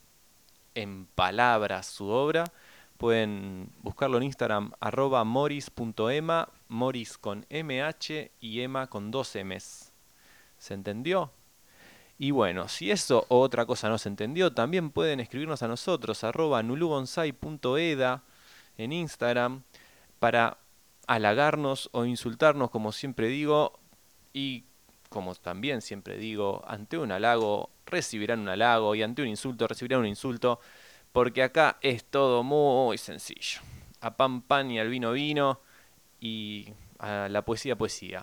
en palabras su obra, pueden buscarlo en Instagram, arroba moris.ema, moris con M H y ema con dos M's. ¿Se entendió? Y bueno, si eso o otra cosa no se entendió, también pueden escribirnos a nosotros, arroba nulubonsai.eda en Instagram, para halagarnos o insultarnos, como siempre digo, y como también siempre digo, ante un halago recibirán un halago y ante un insulto recibirán un insulto, porque acá es todo muy sencillo. A pan pan y al vino vino y a la poesía poesía.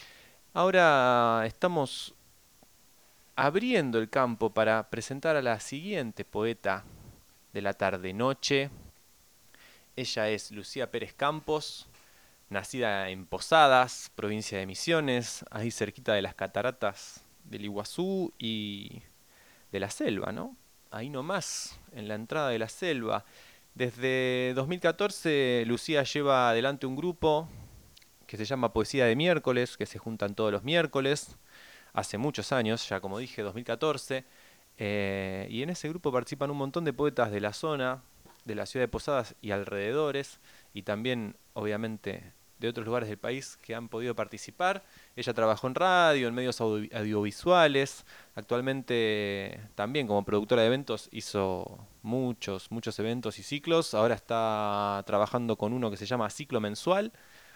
Ahora estamos abriendo el campo para presentar a la siguiente poeta de la tarde-noche. Ella es Lucía Pérez Campos, nacida en Posadas, provincia de Misiones, ahí cerquita de las cataratas del Iguazú y de la selva, ¿no? Ahí nomás, en la entrada de la selva. Desde dos mil catorce, Lucía lleva adelante un grupo que se llama Poesía de Miércoles, que se juntan todos los miércoles, hace muchos años, ya como dije, dos mil catorce, eh, y en ese grupo participan un montón de poetas de la zona, de la ciudad de Posadas y alrededores, y también, obviamente, de otros lugares del país que han podido participar. Ella trabajó en radio, en medios audio audiovisuales, actualmente también como productora de eventos hizo muchos, muchos eventos y ciclos. Ahora está trabajando con uno que se llama Ciclo Mensual,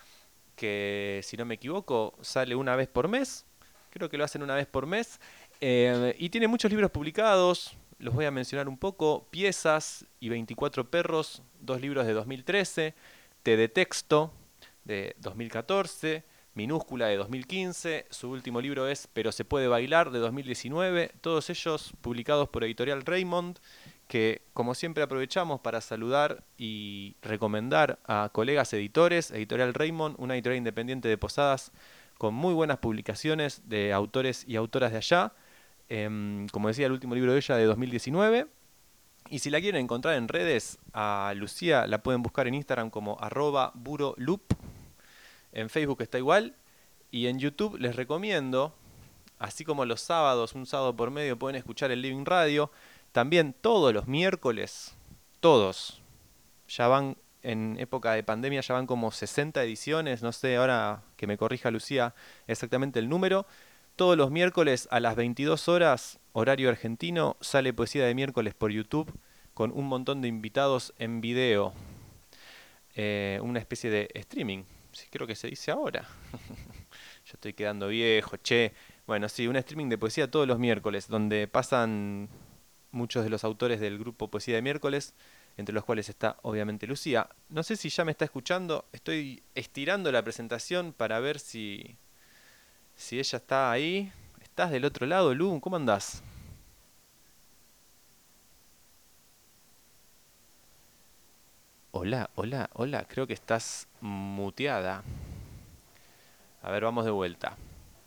que si no me equivoco sale una vez por mes, creo que lo hacen una vez por mes, eh, y tiene muchos libros publicados. Los voy a mencionar un poco: Piezas y veinticuatro perros, dos libros de dos mil trece, Te de texto, de dos mil catorce, Minúscula de dos mil quince, su último libro es Pero se puede bailar, de dos mil diecinueve, todos ellos publicados por Editorial Raymond, que como siempre aprovechamos para saludar y recomendar a colegas editores. Editorial Raymond, una editorial independiente de Posadas con muy buenas publicaciones de autores y autoras de allá. Eh, como decía, el último libro de ella de dos mil diecinueve. Y si la quieren encontrar en redes, a Lucía la pueden buscar en Instagram como arroba buroloop. En Facebook está igual. Y en YouTube les recomiendo, así como los sábados, un sábado por medio, pueden escuchar el Living Radio. También todos los miércoles, todos, ya van, en época de pandemia, ya van como sesenta ediciones. No sé, ahora que me corrija Lucía exactamente el número. Todos los miércoles a las veintidós horas, horario argentino, sale Poesía de Miércoles por YouTube con un montón de invitados en video. Eh, una especie de streaming, sí, creo que se dice ahora. Yo estoy quedando viejo, che. Bueno, sí, un streaming de poesía todos los miércoles, donde pasan muchos de los autores del grupo Poesía de Miércoles, entre los cuales está obviamente Lucía. No sé si ya me está escuchando, estoy estirando la presentación para ver si... Si ella está ahí. ¿Estás del otro lado, Lu? ¿Cómo andás? Hola, hola, hola. Creo que estás muteada. A ver, vamos de vuelta.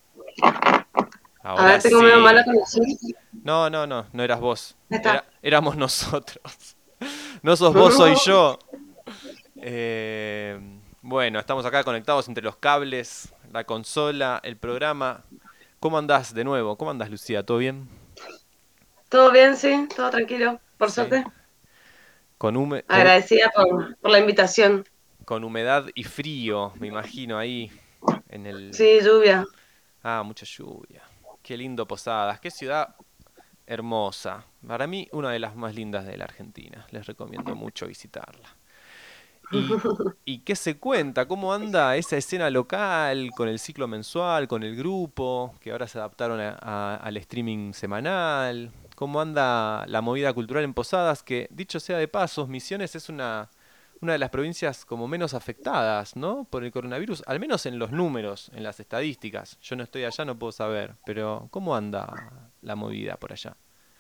Ahora a ver, tengo sí. medio mala conexión. No, no, no. No eras vos. Está. Era, éramos nosotros. No sos vos, soy yo. Eh, bueno, estamos acá conectados entre los cables, la consola, el programa. ¿Cómo andás de nuevo? ¿Cómo andás, Lucía? ¿Todo bien? Todo bien, sí, todo tranquilo, por Sí. suerte. Con, hume- con, Agradecida por, por la invitación. con humedad y frío, me imagino, ahí en el... Sí, lluvia. Ah, mucha lluvia. Qué lindo Posadas. Qué ciudad hermosa. Para mí, una de las más lindas de la Argentina. Les recomiendo mucho visitarla. ¿Y, ¿Y qué se cuenta? ¿Cómo anda esa escena local con el ciclo mensual, con el grupo, que ahora se adaptaron a- a- al streaming semanal? ¿Cómo anda la movida cultural en Posadas? Que, dicho sea de paso, Misiones es una, una de las provincias como menos afectadas, ¿no? Por el coronavirus, al menos en los números, en las estadísticas. Yo no estoy allá, no puedo saber, pero ¿cómo anda la movida por allá?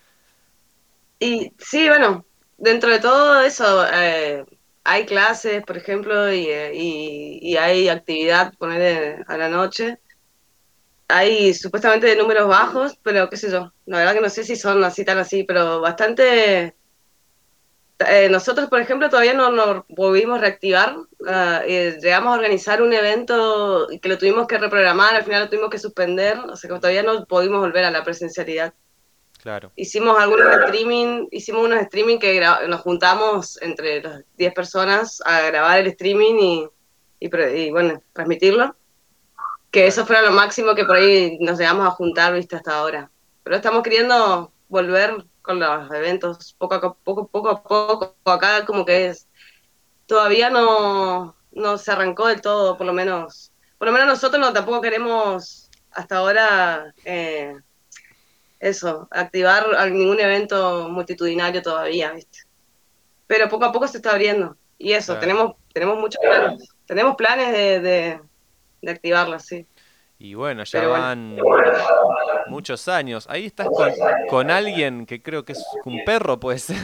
Y sí, bueno, dentro de todo eso, eh, hay clases, por ejemplo, y, eh, y, y hay actividad, poner a la noche. Hay supuestamente de números bajos, pero qué sé yo, la verdad que no sé si son así tan así, pero bastante. Eh, nosotros, por ejemplo, todavía no nos volvimos a reactivar. Uh, eh, llegamos a organizar un evento que lo tuvimos que reprogramar, al final lo tuvimos que suspender, o sea que todavía no pudimos volver a la presencialidad. Claro. Hicimos algunos streaming, hicimos unos streaming que nos juntamos entre las diez personas a grabar el streaming y, y, y bueno, transmitirlo. Que eso fuera lo máximo que por ahí nos llegamos a juntar, viste, hasta ahora. Pero estamos queriendo volver con los eventos poco a poco, poco a poco. Acá como que es, todavía no, no se arrancó del todo, por lo menos. Por lo menos nosotros no tampoco queremos hasta ahora eh, eso, activar ningún evento multitudinario todavía, viste. Pero poco a poco se está abriendo. Y eso, Claro. tenemos, tenemos muchos planes. Tenemos planes de, de, de activarla, sí. Y bueno, ya Pero bueno. van muchos años. Ahí estás con, con alguien que creo que es un perro, puede ser.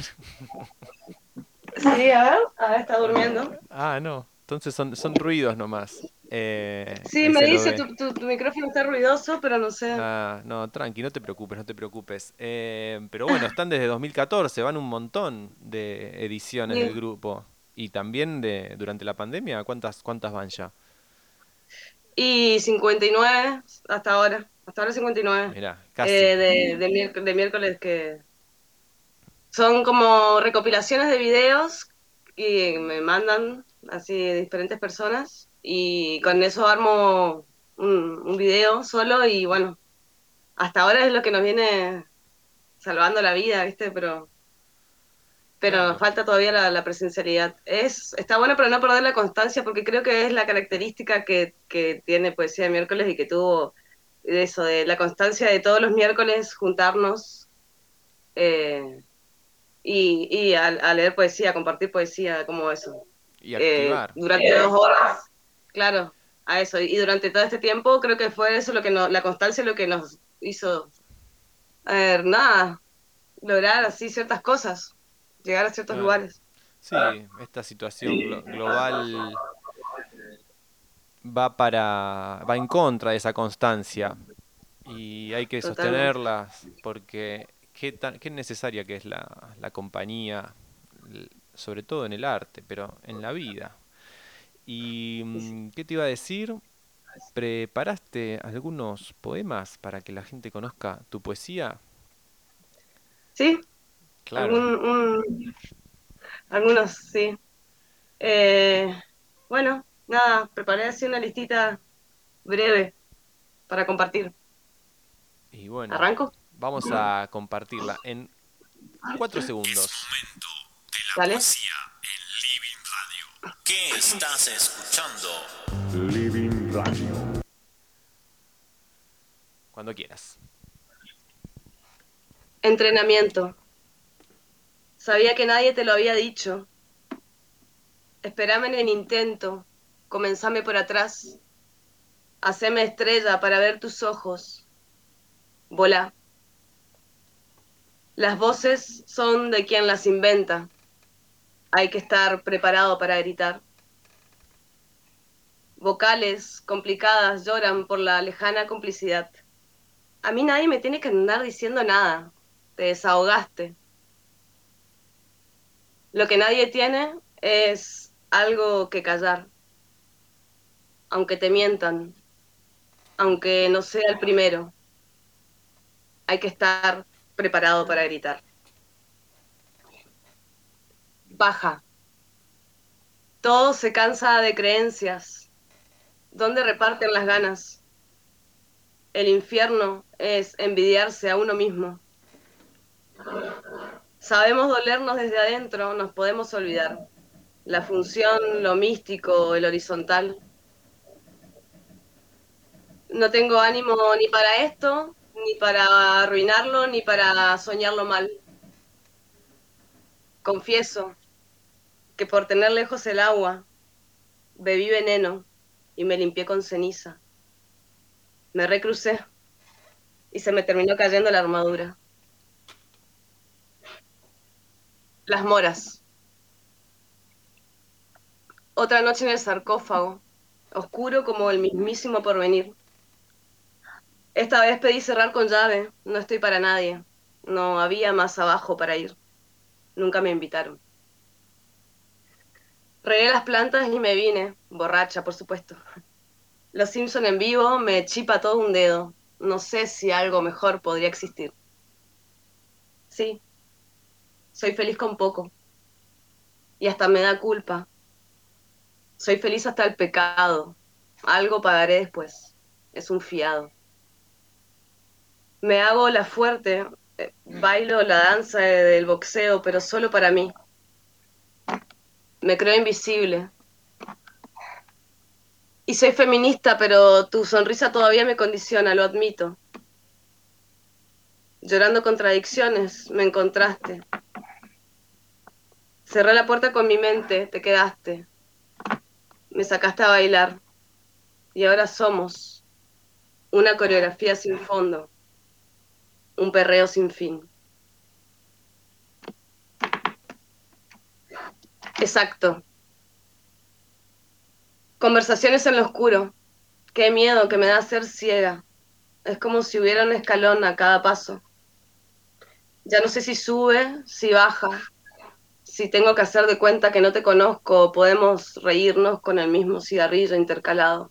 Sí, a ver, a ver, está durmiendo. Ah, no. Entonces son, son ruidos nomás. Eh, Sí, ahí me se lo dice ve. tu, tu, tu micrófono está ruidoso, pero no sé. Ah, no, tranqui, no te preocupes, no te preocupes. Eh, pero bueno, están desde dos mil catorce, van un montón de ediciones Sí. del grupo. Y también de durante la pandemia, ¿cuántas, cuántas van ya? Y cincuenta y nueve hasta ahora, hasta ahora cincuenta y nueve. Mirá, casi. Eh, de, de, miércoles, de miércoles que son como recopilaciones de videos que me mandan así de diferentes personas y con eso armo un, un video solo y bueno, hasta ahora es lo que nos viene salvando la vida, ¿viste? Pero pero Claro. nos falta todavía la, la presencialidad. Es, está bueno, pero no perder la constancia, porque creo que es la característica que, que tiene Poesía de Miércoles y que tuvo eso, de la constancia de todos los miércoles juntarnos eh, y, y a, a leer poesía, a compartir poesía, como eso. Y Eh, activar. durante dos horas, claro, a eso. Y durante todo este tiempo creo que fue eso lo que nos, la constancia lo que nos hizo, a ver, nada, lograr así ciertas cosas, llegar a ciertos Claro. lugares. Sí, esta situación glo- global va para, va en contra de esa constancia y hay que Totalmente. sostenerlas porque qué tan, qué necesaria que es la, la compañía, l- sobre todo en el arte, pero en la vida. ¿Y mm, qué te iba a decir? ¿Preparaste algunos poemas para que la gente conozca tu poesía? Sí, Claro. algún, un- algunos sí. Eh, bueno, nada, preparé así una listita breve para compartir. Y bueno, ¿Arranco? vamos a compartirla en cuatro segundos. ¿Vale? ¿Qué estás escuchando? Living Radio. Cuando quieras. Entrenamiento. Sabía que nadie te lo había dicho. Esperame en el intento. Comenzame por atrás. Haceme estrella para ver tus ojos. Volá. Las voces son de quien las inventa. Hay que estar preparado para gritar. Vocales complicadas lloran por la lejana complicidad. A mí nadie me tiene que andar diciendo nada. Te desahogaste. Lo que nadie tiene es algo que callar. Aunque te mientan, aunque no sea el primero, hay que estar preparado para gritar. Baja. Todo se cansa de creencias. ¿Dónde reparten las ganas? El infierno es envidiarse a uno mismo. Sabemos dolernos desde adentro, nos podemos olvidar. La función, lo místico, el horizontal. No tengo ánimo ni para esto, ni para arruinarlo, ni para soñarlo mal. Confieso, que por tener lejos el agua, bebí veneno y me limpié con ceniza. Me recrucé y se me terminó cayendo la armadura. Las moras. Otra noche en el sarcófago, oscuro como el mismísimo porvenir. Esta vez pedí cerrar con llave, no estoy para nadie. No había más abajo para ir. Nunca me invitaron. Regué las plantas y me vine, borracha, por supuesto. Los Simpson en vivo me chipa todo un dedo. No sé si algo mejor podría existir. Sí, soy feliz con poco. Y hasta me da culpa. Soy feliz hasta el pecado. Algo pagaré después. Es un fiado. Me hago la fuerte, eh, bailo la danza del boxeo, pero solo para mí. Me creo invisible. Y soy feminista, pero tu sonrisa todavía me condiciona, lo admito. Llorando contradicciones, me encontraste. Cerré la puerta con mi mente, te quedaste. Me sacaste a bailar. Y ahora somos una coreografía sin fondo. Un perreo sin fin. Exacto. Conversaciones en lo oscuro. Qué miedo que me da ser ciega. Es como si hubiera un escalón a cada paso. Ya no sé si sube, si baja, si tengo que hacer de cuenta que no te conozco o podemos reírnos con el mismo cigarrillo intercalado.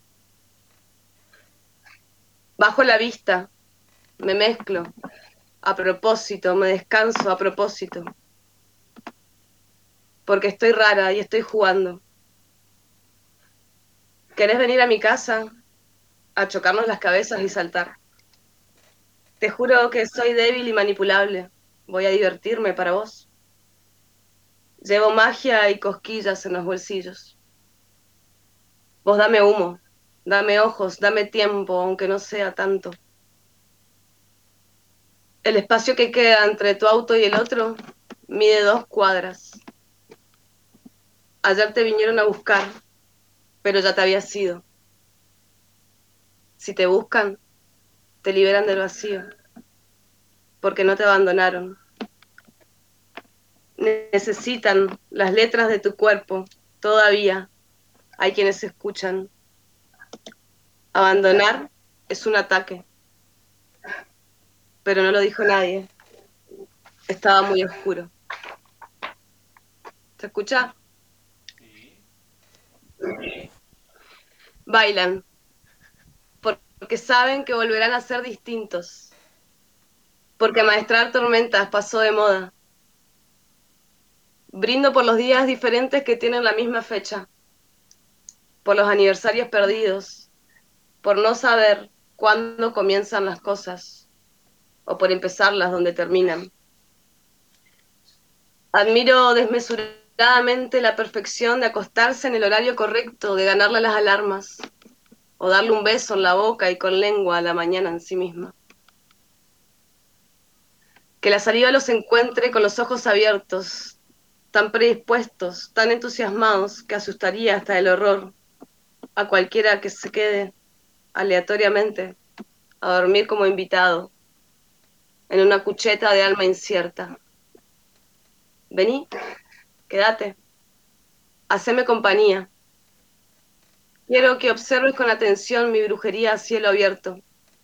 Bajo la vista, me mezclo, a propósito, me descanso a propósito. Porque estoy rara y estoy jugando. ¿Querés venir a mi casa a chocarnos las cabezas y saltar? Te juro que soy débil y manipulable. Voy a divertirme para vos. Llevo magia y cosquillas en los bolsillos. Vos dame humo, dame ojos, dame tiempo, aunque no sea tanto. El espacio que queda entre tu auto y el otro mide dos cuadras. Ayer te vinieron a buscar, pero ya te habías ido. Si te buscan, te liberan del vacío, porque no te abandonaron. Necesitan las letras de tu cuerpo, todavía hay quienes escuchan. Abandonar es un ataque, pero no lo dijo nadie. Estaba muy oscuro. ¿Se escucha? Bailan, porque saben que volverán a ser distintos, porque amaestrar tormentas pasó de moda. Brindo por los días diferentes que tienen la misma fecha, por los aniversarios perdidos, por no saber cuándo comienzan las cosas, o por empezarlas donde terminan. Admiro desmesuradamente la perfección de acostarse en el horario correcto, de ganarle a las alarmas, o darle un beso en la boca y con lengua a la mañana en sí misma. Que la salida los encuentre con los ojos abiertos, tan predispuestos, tan entusiasmados, que asustaría hasta el horror a cualquiera que se quede aleatoriamente a dormir como invitado en una cucheta de alma incierta. Vení, quédate, haceme compañía. Quiero que observes con atención mi brujería a cielo abierto.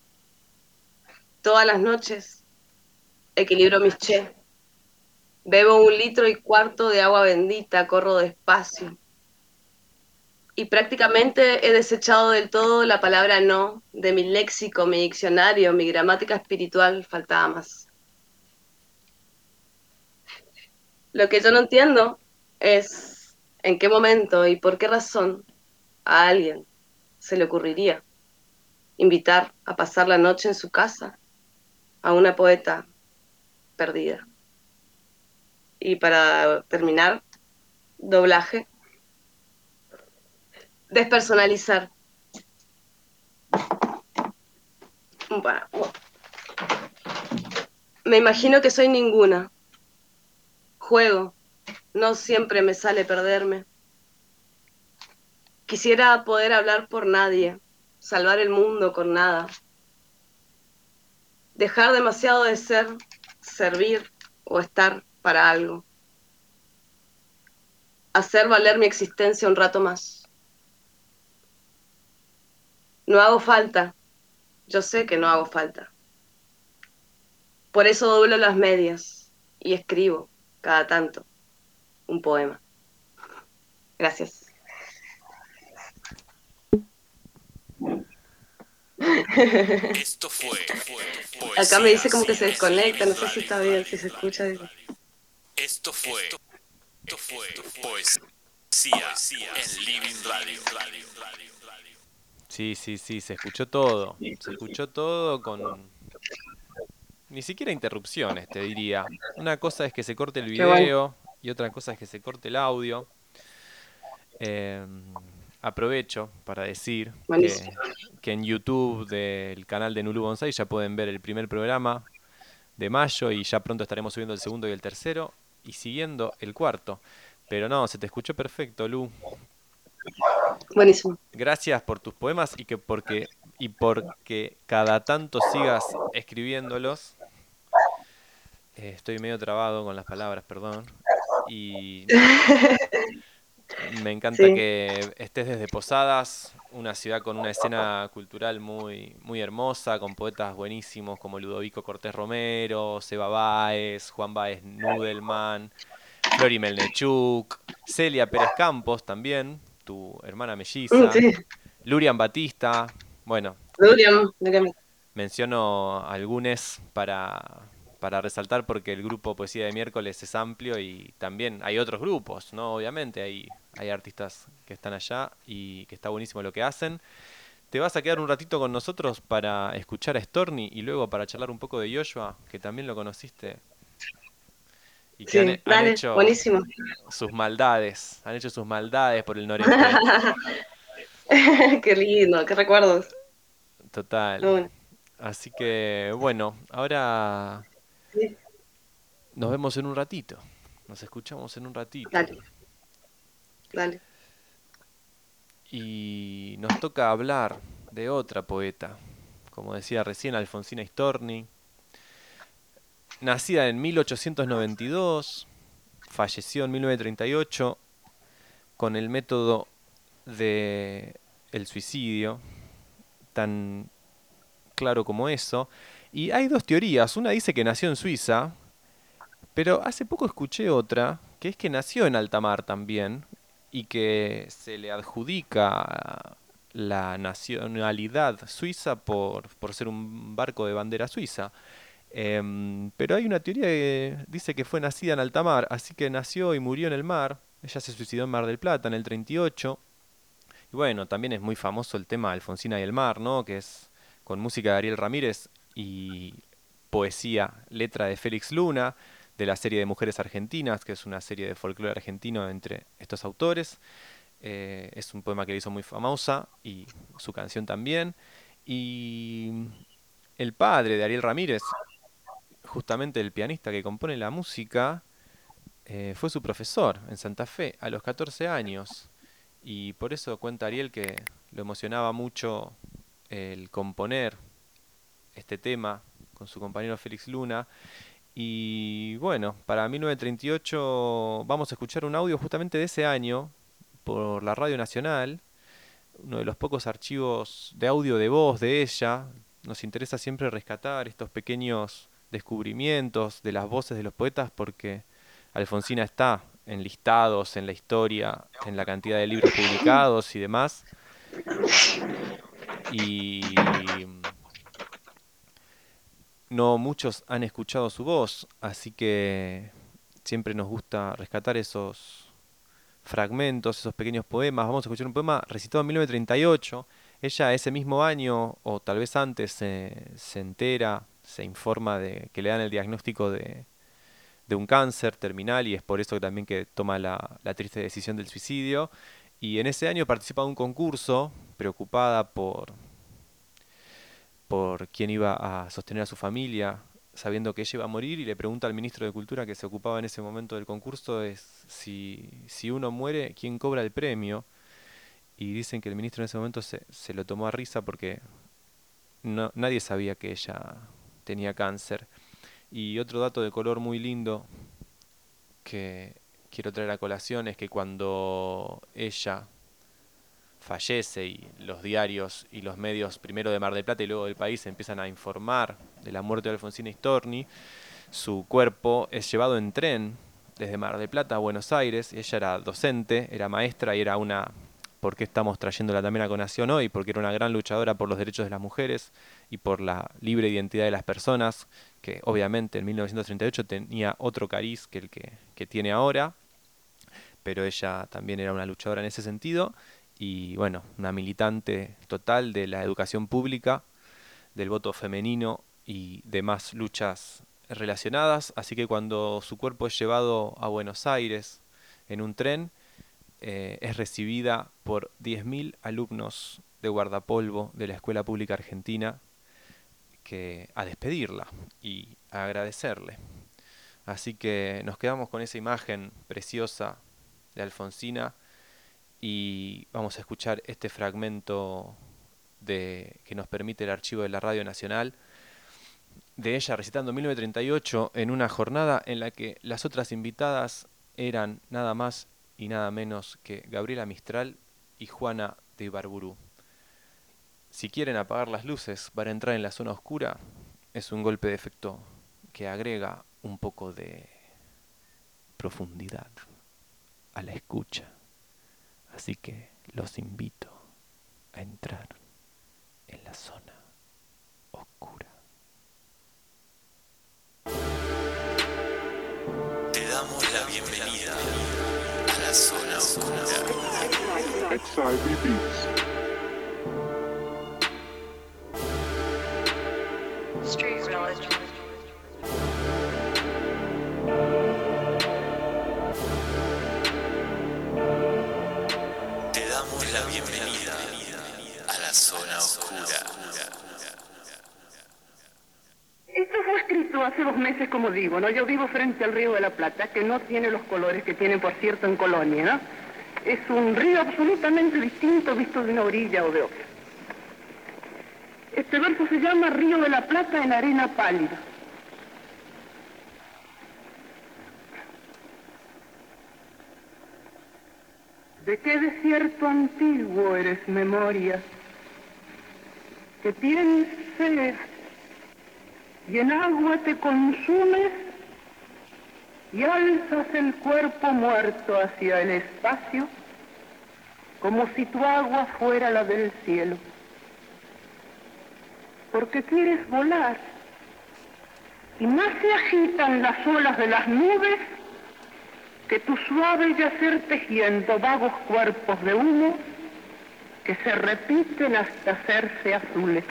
Todas las noches equilibro mis che. Bebo un litro y cuarto de agua bendita, corro despacio. Y prácticamente he desechado del todo la palabra no de mi léxico, mi diccionario, mi gramática espiritual, faltaba más. Lo que yo no entiendo es en qué momento y por qué razón a alguien se le ocurriría invitar a pasar la noche en su casa a una poeta perdida. Y para terminar, doblaje. Despersonalizar. Bueno, me imagino que soy ninguna. Juego, no siempre me sale perderme. Quisiera poder hablar por nadie, salvar el mundo con nada. Dejar demasiado de ser, servir o estar para algo. Hacer valer mi existencia un rato más. No hago falta. Yo sé que no hago falta. Por eso doblo las medias y escribo, cada tanto, un poema. Gracias. Esto fue, fue Acá me dice como que se Poesía desconecta, no sé Radio. si está bien, si se escucha. Esto fue, esto fue Poesía en Living Radio. Sí, sí, sí, se escuchó todo. Se escuchó todo con ni siquiera interrupciones, te diría. Una cosa es que se corte el Qué bueno. video y otra cosa es que se corte el audio. Eh, aprovecho para decir que, Buenísimo. que en YouTube del canal de Nulu Bonsai ya pueden ver el primer programa de mayo y ya pronto estaremos subiendo el segundo y el tercero y siguiendo el cuarto. Pero no, se te escuchó perfecto, Lu. Buenísimo. Gracias por tus poemas y que porque y porque cada tanto sigas escribiéndolos. Eh, estoy medio trabado con las palabras, perdón. Y me encanta Sí. que estés desde Posadas, una ciudad con una escena cultural muy, muy hermosa, con poetas buenísimos como Ludovico Cortés Romero, Seba Báez, Juan Báez Nudelman, Flori Melnechuk, Celia Pérez Campos también, tu hermana melliza, Sí. Lurian Batista. Bueno, Lurian, Lurian. menciono algunos para, para resaltar porque el grupo Poesía de Miércoles es amplio y también hay otros grupos, ¿no? Obviamente hay, hay artistas que están allá y que está buenísimo lo que hacen. Te vas a quedar un ratito con nosotros para escuchar a Storni y luego para charlar un poco de Joshua, que también lo conociste. Y que Sí, han, han dale, hecho buenísimo. sus maldades, han hecho sus maldades por el noreste. Qué lindo, qué recuerdos. Total. Bueno. Así que, bueno, ahora Sí. nos vemos en un ratito. Nos escuchamos en un ratito. Dale. Dale. Y nos toca hablar de otra poeta. Como decía recién, Alfonsina Storni. Nacida en mil ochocientos noventa y dos, falleció en mil novecientos treinta y ocho con el método de el suicidio, tan claro como eso. Y hay dos teorías. Una dice que nació en Suiza, pero hace poco escuché otra, que es que nació en alta mar también, y que se le adjudica la nacionalidad suiza por, por ser un barco de bandera suiza. Em, pero hay una teoría que dice que fue nacida en alta mar, así que nació y murió en el mar. Ella se suicidó en Mar del Plata en el treinta y ocho. Y bueno, también es muy famoso el tema Alfonsina y el mar, ¿no? Que es con música de Ariel Ramírez y poesía, letra de Félix Luna, de la serie de Mujeres Argentinas, que es una serie de folclore argentino entre estos autores. Eh, es un poema que le hizo muy famosa y su canción también. Y el padre de Ariel Ramírez, justamente el pianista que compone la música, eh, fue su profesor en Santa Fe a los catorce años. Y por eso cuenta Ariel que lo emocionaba mucho el componer este tema con su compañero Félix Luna. Y bueno, para mil novecientos treinta y ocho vamos a escuchar un audio justamente de ese año por la Radio Nacional, uno de los pocos archivos de audio de voz de ella. Nos interesa siempre rescatar estos pequeños descubrimientos de las voces de los poetas porque Alfonsina está en listados, en la historia, en la cantidad de libros publicados y demás. Y no muchos han escuchado su voz, así que siempre nos gusta rescatar esos fragmentos, esos pequeños poemas. Vamos a escuchar un poema recitado en mil novecientos treinta y ocho. Ella ese mismo año, o tal vez antes, se, se entera, se informa de que le dan el diagnóstico de, de un cáncer terminal y es por eso también que toma la, la triste decisión del suicidio. Y en ese año participa de un concurso, preocupada por, por quién iba a sostener a su familia sabiendo que ella iba a morir, y le pregunta al ministro de Cultura que se ocupaba en ese momento del concurso es si, si uno muere, ¿quién cobra el premio? Y dicen que el ministro en ese momento se, se lo tomó a risa porque no, nadie sabía que ella tenía cáncer. Y otro dato de color muy lindo que quiero traer a colación es que cuando ella fallece y los diarios y los medios, primero de Mar del Plata y luego del país, empiezan a informar de la muerte de Alfonsina Storni, su cuerpo es llevado en tren desde Mar del Plata a Buenos Aires, y ella era docente, era maestra y era una... ¿Por qué estamos trayéndola también a colación hoy? Porque era una gran luchadora por los derechos de las mujeres y por la libre identidad de las personas, que obviamente en mil novecientos treinta y ocho tenía otro cariz que el que, que tiene ahora, pero ella también era una luchadora en ese sentido, y bueno, una militante total de la educación pública, del voto femenino y demás luchas relacionadas. Así que cuando su cuerpo es llevado a Buenos Aires en un tren, Eh, es recibida por diez mil alumnos de guardapolvo de la Escuela Pública Argentina que, a despedirla y a agradecerle. Así que nos quedamos con esa imagen preciosa de Alfonsina y vamos a escuchar este fragmento de, que nos permite el archivo de la Radio Nacional, de ella recitando mil novecientos treinta y ocho en una jornada en la que las otras invitadas eran nada más y nada menos que Gabriela Mistral y Juana de Ibarburu. Si quieren apagar las luces para entrar en la zona oscura, es un golpe de efecto que agrega un poco de profundidad a la escucha. Así que los invito a entrar en la zona oscura. Te damos la bienvenida a la zona oscura. X I V Beats. Street religion. Te damos la bienvenida a la zona oscura. Esto fue escrito hace dos meses, como digo, ¿no? Yo vivo frente al río de la Plata, que no tiene los colores que tiene, por cierto, en Colonia, ¿no? Es un río absolutamente distinto visto de una orilla o de otra. Este verso se llama Río de la Plata en arena pálida. ¿De qué desierto antiguo eres memoria? Que tienes sed y en agua te consumes y alzas el cuerpo muerto hacia el espacio como si tu agua fuera la del cielo. Porque quieres volar y más se agitan las olas de las nubes que tu suave yacer tejiendo vagos cuerpos de humo que se repiten hasta hacerse azules.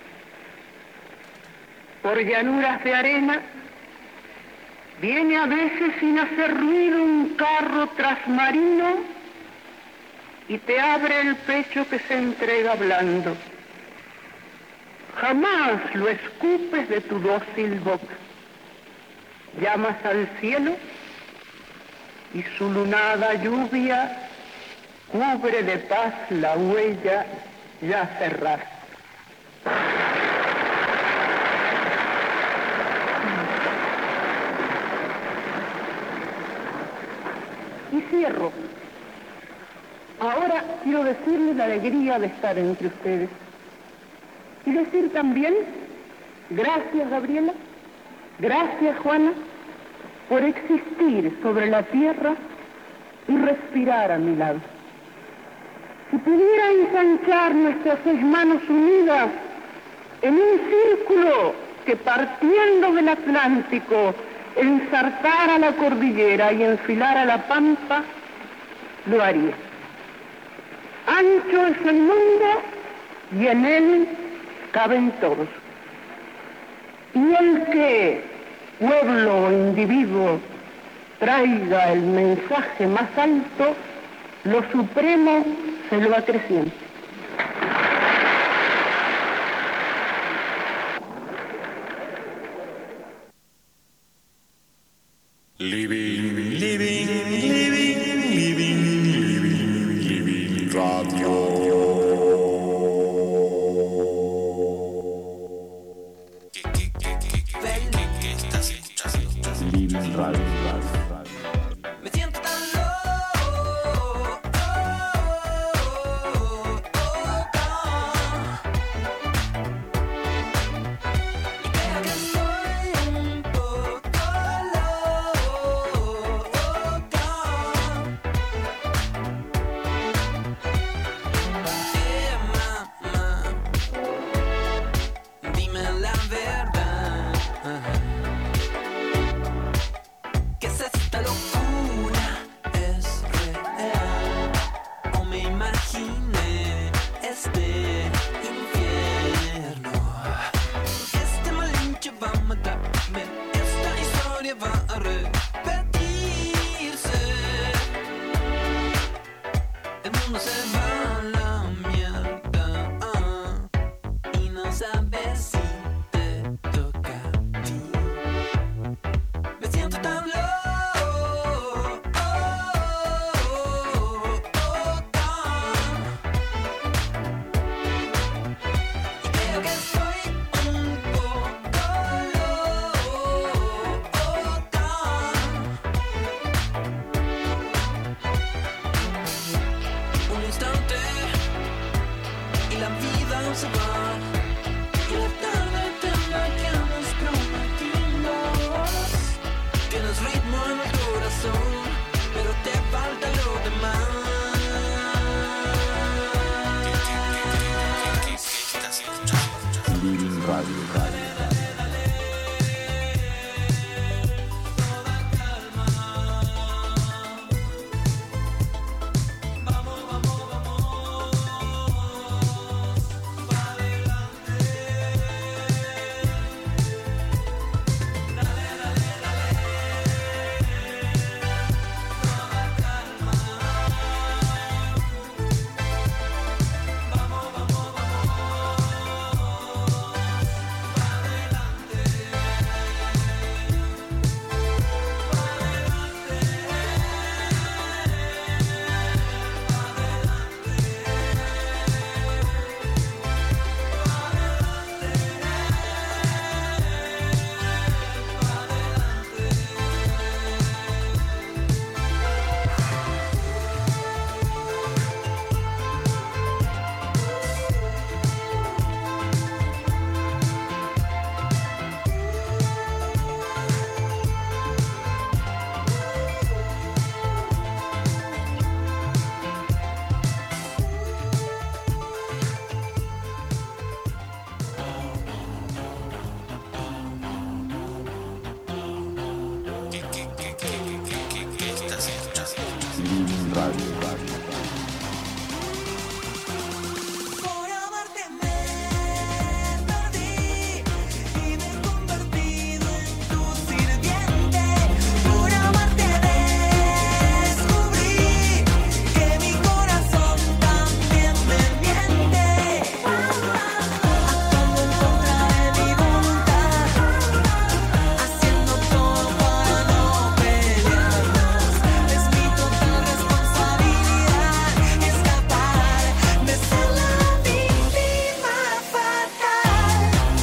Por llanuras de arena viene a veces sin hacer ruido un carro trasmarino y te abre el pecho que se entrega blando. Jamás lo escupes de tu dócil boca. Llamas al cielo y su lunada lluvia cubre de paz la huella ya cerrada. Y cierro. Ahora quiero decirles la alegría de estar entre ustedes. Y decir también, gracias Gabriela, gracias Juana, por existir sobre la tierra y respirar a mi lado. Si pudiera ensanchar nuestras seis manos unidas en un círculo que partiendo del Atlántico ensartara la cordillera y enfilara la pampa, lo haría. Ancho es el mundo y en él caben todos. Y el que, pueblo o individuo, traiga el mensaje más alto, lo supremo se lo acrecienta. Living, living, living, living, living, living radio. ¿Qué, qué, qué, qué, qué, qué, qué estás escuchando? Living Radio. Me siento tan loco. Y creo que estoy un poco loca. Eh, mamá, dime la verdad. ¿Qué es esta locura? ¿Es real? ¿O me imaginé este infierno? Este malinche va a matarme. Esta historia va a repetirse. El mundo se va a la mierda, ah, y no sabes si te toca a ti. Me siento tan loca. Y creo que estoy un poco loca. Un instante y la vida se va. Y la tarde eterna que nos prometimos. Tienes ritmo en el corazón, pero te falta lo demás. ¿Qué, qué, qué, qué estás escuchando? Living Radio, Radio. ¿Qué, qué, qué, qué, qué, qué, qué estás escuchando? Living Radio, Radio. Por amarte me perdí y me he convertido en tu sirviente. Por amarte descubrí que mi corazón también me miente. Actuando en contra de mi voluntad, haciendo todo para no pelearnos. Es mi total responsabilidad escapar de ser la víctima fatal.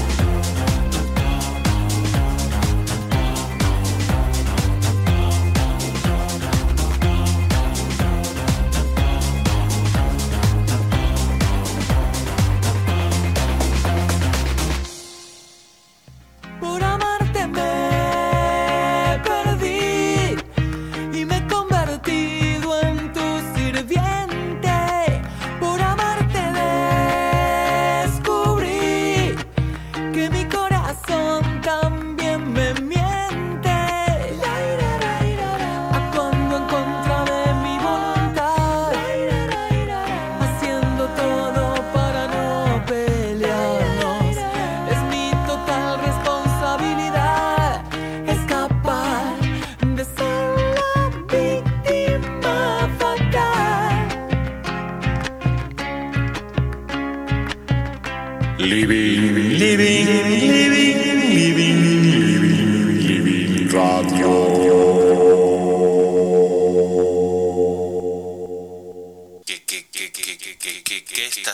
Por amarte me perdí y me he convertido en tu sirviente. Por amarte descubrí que mi corazón también me miente. Actuando en contra de mi voluntad, haciendo todo para no pelearnos. Es mi total responsabilidad escapar de ser la víctima fatal. Living, living, living, living, living, living radio.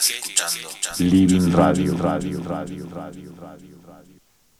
Estás escuchando Living Radio, Radio, Radio, Radio, Radio, Radio.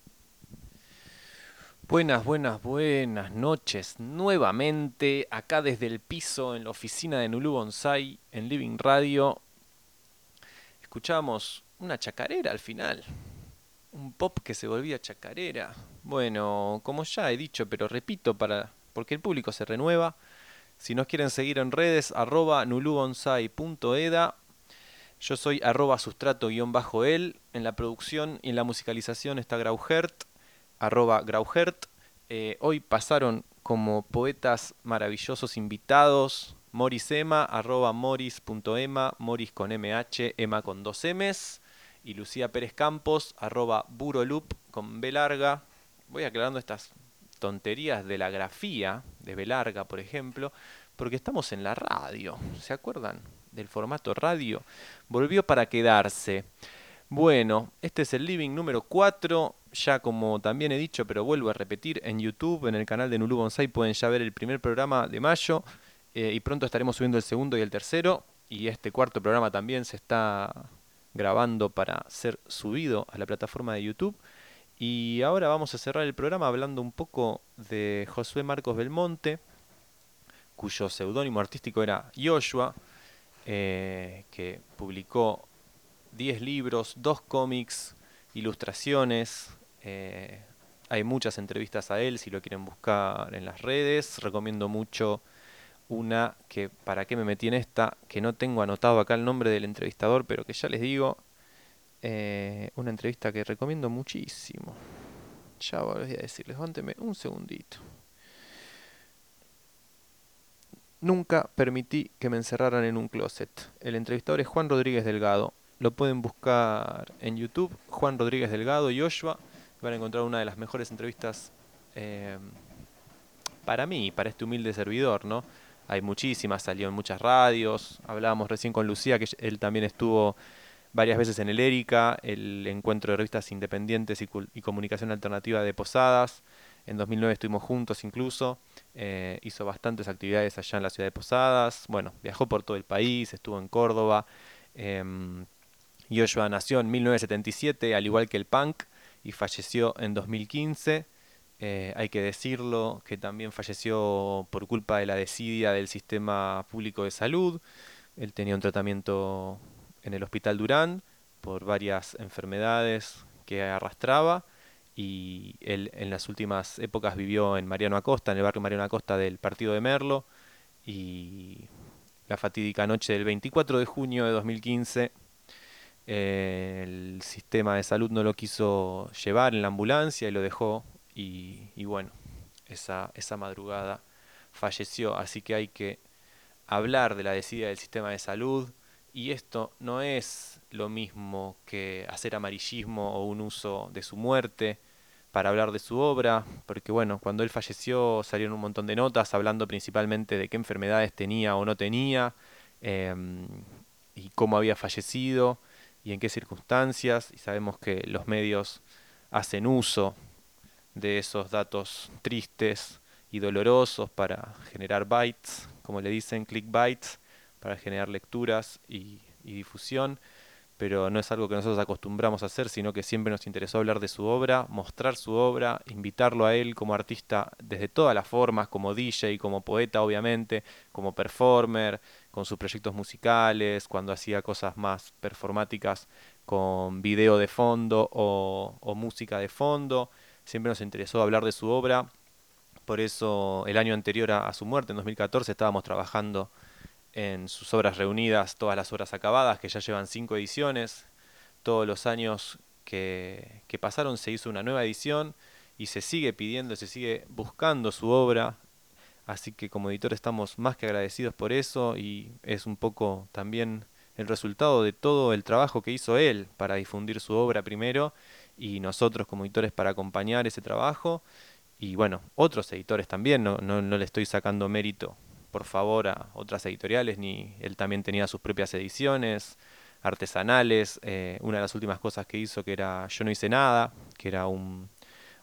Buenas, buenas, buenas noches nuevamente acá desde el piso en la oficina de Nulú Bonsai en Living Radio. Escuchamos una chacarera al final, un pop que se volvía chacarera. Bueno, como ya he dicho, pero repito para porque el público se renueva. Si nos quieren seguir en redes, arroba nulubonsai punto eda. Yo soy arroba sustrato-el. En la producción y en la musicalización está Grauhert, arroba Grauhert. Eh, hoy pasaron como poetas maravillosos invitados Moris Ema, arroba moris punto ema, moris con mh, ema con dos m's. Y Lucía Pérez Campos, arroba burolup con b larga. Voy aclarando estas tonterías de la grafía, de B larga, por ejemplo, porque estamos en la radio. ¿Se acuerdan del formato radio? Volvió para quedarse. Bueno, este es el Living número cuatro. Ya como también he dicho, pero vuelvo a repetir, en YouTube, en el canal de Nulú Bonsai, pueden ya ver el primer programa de mayo. Eh, y pronto estaremos subiendo el segundo y el tercero. Y este cuarto programa también se está grabando para ser subido a la plataforma de YouTube. Y ahora vamos a cerrar el programa hablando un poco de Josué Marcos Belmonte, cuyo seudónimo artístico era Joshua, eh, que publicó diez libros, dos cómics, ilustraciones. Eh, hay muchas entrevistas a él, si lo quieren buscar en las redes. Recomiendo mucho una que, ¿para qué me metí en esta? Que no tengo anotado acá el nombre del entrevistador, pero que ya les digo. Eh, una entrevista que recomiendo muchísimo. Ya voy a decirles, aguánteme un segundito. Nunca permití que me encerraran en un closet. El entrevistador es Juan Rodríguez Delgado. Lo pueden buscar en YouTube, Juan Rodríguez Delgado, Joshua. Van a encontrar una de las mejores entrevistas eh, para mí, para este humilde servidor, ¿no? Hay muchísimas, salió en muchas radios. Hablábamos recién con Lucía, que él también estuvo varias veces en el Erika, el encuentro de revistas independientes y, y comunicación alternativa de Posadas. En dos mil nueve estuvimos juntos incluso. Eh, hizo bastantes actividades allá en la ciudad de Posadas. Bueno, viajó por todo el país, estuvo en Córdoba. Eh, Joshua nació en mil novecientos setenta y siete, al igual que el punk, y falleció en dos mil quince. Eh, hay que decirlo que también falleció por culpa de la desidia del sistema público de salud. Él tenía un tratamiento en el Hospital Durán por varias enfermedades que arrastraba, y él en las últimas épocas vivió en Mariano Acosta, en el barrio Mariano Acosta del partido de Merlo, y la fatídica noche del veinticuatro de junio de dos mil quince eh, el sistema de salud no lo quiso llevar en la ambulancia y lo dejó, y, y bueno, esa, esa madrugada falleció. Así que hay que hablar de la desidia del sistema de salud. Y esto no es lo mismo que hacer amarillismo o un uso de su muerte para hablar de su obra, porque bueno, cuando él falleció salieron un montón de notas hablando principalmente de qué enfermedades tenía o no tenía, eh, y cómo había fallecido y en qué circunstancias, y sabemos que los medios hacen uso de esos datos tristes y dolorosos para generar bytes, como le dicen, clickbytes, para generar lecturas y, y difusión, pero no es algo que nosotros acostumbramos a hacer, sino que siempre nos interesó hablar de su obra, mostrar su obra, invitarlo a él como artista desde todas las formas, como D J, como poeta obviamente, como performer, con sus proyectos musicales, cuando hacía cosas más performáticas con video de fondo o, o música de fondo. Siempre nos interesó hablar de su obra, por eso el año anterior a, a su muerte, en dos mil catorce, estábamos trabajando en sus obras reunidas, todas las obras acabadas, que ya llevan cinco ediciones. Todos los años que, que pasaron se hizo una nueva edición y se sigue pidiendo, se sigue buscando su obra. Así que como editor estamos más que agradecidos por eso, y es un poco también el resultado de todo el trabajo que hizo él para difundir su obra primero, y nosotros como editores para acompañar ese trabajo. Y bueno, otros editores también, no, no, no le estoy sacando mérito por favor a otras editoriales, ni él también tenía sus propias ediciones artesanales. Eh, una de las últimas cosas que hizo, que era Yo no hice nada, que era un,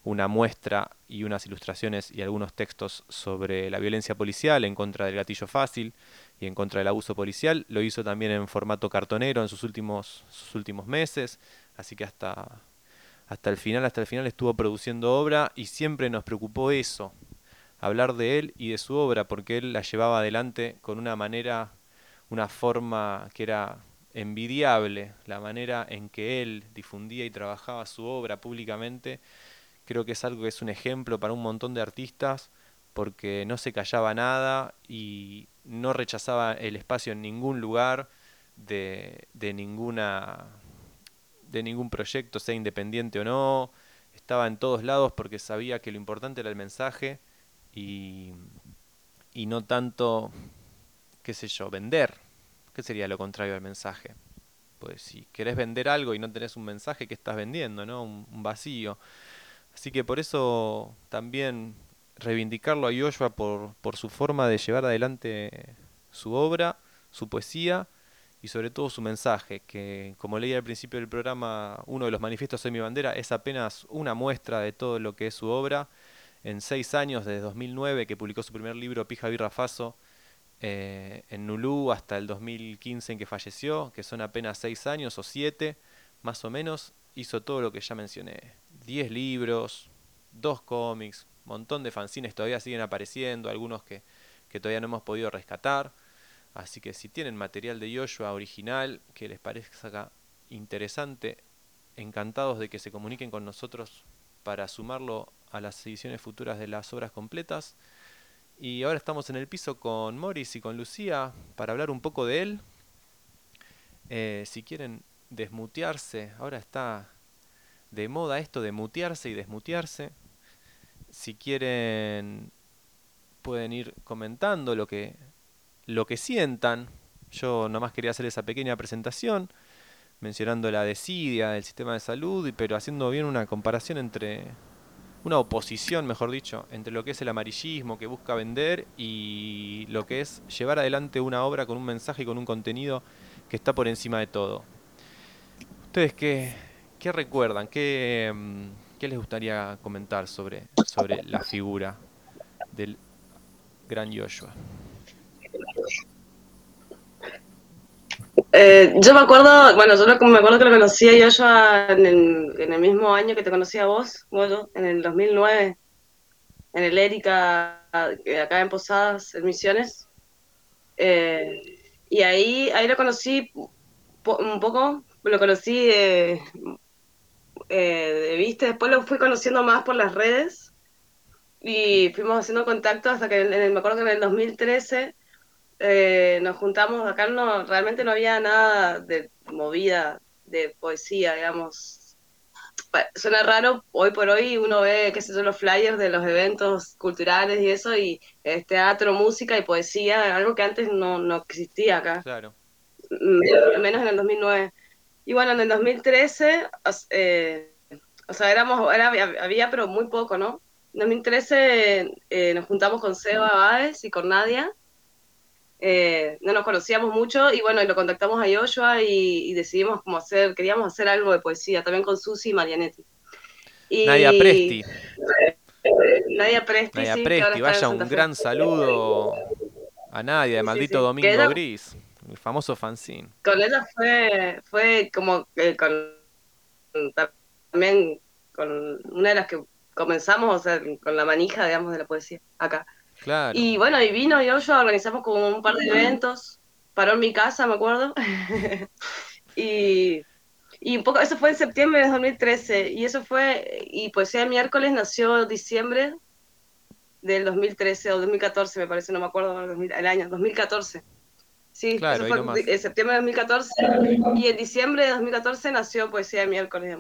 una muestra y unas ilustraciones y algunos textos sobre la violencia policial en contra del gatillo fácil y en contra del abuso policial. Lo hizo también en formato cartonero en sus últimos, sus últimos meses, así que hasta, hasta el final, hasta el final estuvo produciendo obra y siempre nos preocupó eso, hablar de él y de su obra, porque él la llevaba adelante con una manera, una forma que era envidiable, la manera en que él difundía y trabajaba su obra públicamente. Creo que es algo que es un ejemplo para un montón de artistas, porque no se callaba nada y no rechazaba el espacio en ningún lugar de, de ninguna de ningún proyecto, sea independiente o no. Estaba en todos lados porque sabía que lo importante era el mensaje y, y no tanto, qué sé yo, vender. ¿Qué sería lo contrario al mensaje? Pues si querés vender algo y no tenés un mensaje, ¿qué estás vendiendo, no? Un, un vacío. Así que por eso también reivindicarlo a Yoshua por, por su forma de llevar adelante su obra, su poesía y sobre todo su mensaje, que como leí al principio del programa, uno de los manifiestos Soy mi bandera es apenas una muestra de todo lo que es su obra. En seis años, desde dos mil nueve, que publicó su primer libro, Pija Birra Faso, eh, en Nulú, hasta el dos mil quince en que falleció, que son apenas seis años o siete, más o menos, hizo todo lo que ya mencioné. diez libros, dos cómics, montón de fanzines todavía siguen apareciendo, algunos que, que todavía no hemos podido rescatar. Así que si tienen material de Yoshua original que les parezca interesante, encantados de que se comuniquen con nosotros para sumarlo a las ediciones futuras de las obras completas. Y ahora estamos en el piso con Morris y con Lucía para hablar un poco de él. Eh, si quieren desmutearse, ahora está de moda esto de mutearse y desmutearse. Si quieren pueden ir comentando lo que, lo que sientan. Yo nomás quería hacer esa pequeña presentación mencionando la desidia del sistema de salud, pero haciendo bien una comparación entre, una oposición, mejor dicho, entre lo que es el amarillismo que busca vender y lo que es llevar adelante una obra con un mensaje y con un contenido que está por encima de todo. ¿Ustedes qué, qué recuerdan? ¿Qué, qué les gustaría comentar sobre, sobre la figura del gran Yoshua? Eh, yo me acuerdo, bueno, yo me acuerdo que lo conocí a Yoshua en el, en el mismo año que te conocí a vos, bueno, en el dos mil nueve, en el Erika, acá en Posadas, en Misiones. Eh, y ahí, ahí lo conocí po un poco, lo conocí eh, eh, de vista, después lo fui conociendo más por las redes y fuimos haciendo contacto hasta que en el, me acuerdo que en el dos mil trece eh, nos juntamos. Acá no, realmente no había nada de movida de poesía, digamos. Suena raro, hoy por hoy uno ve, qué sé yo, los flyers de los eventos culturales y eso, y es teatro, música y poesía, algo que antes no, no existía acá. Claro. Menos en el dos mil nueve. Y bueno, en el dos mil trece, eh, o sea, éramos, era, había, pero muy poco, ¿no? En dos mil trece eh, nos juntamos con Seba Báez y con Nadia. Eh, no nos conocíamos mucho y bueno, y lo contactamos a Yoshua y, y decidimos como hacer, queríamos hacer algo de poesía, también con Susi y Marianetti. Y, Nadia Presti. Nadia Presti, Nadia sí, Presti, que ahora está vaya en un Santa Fe. gran saludo a Nadia, de Maldito sí, sí. Domingo Ella, Gris, el famoso fanzine. Con ella fue, fue como eh, con también con una de las que comenzamos, o sea, con la manija, digamos, de la poesía acá. Claro. Y bueno, y vino Yoshua, organizamos como un par de eventos, paró en mi casa, me acuerdo. y, y un poco, eso fue en septiembre de dos mil trece, y eso fue, y Poesía de Miércoles nació en diciembre del dos mil trece o dos mil catorce, me parece, no me acuerdo el año, dos mil catorce. Sí, claro, eso fue en septiembre de dos mil catorce, y en diciembre de dos mil catorce nació Poesía de Miércoles.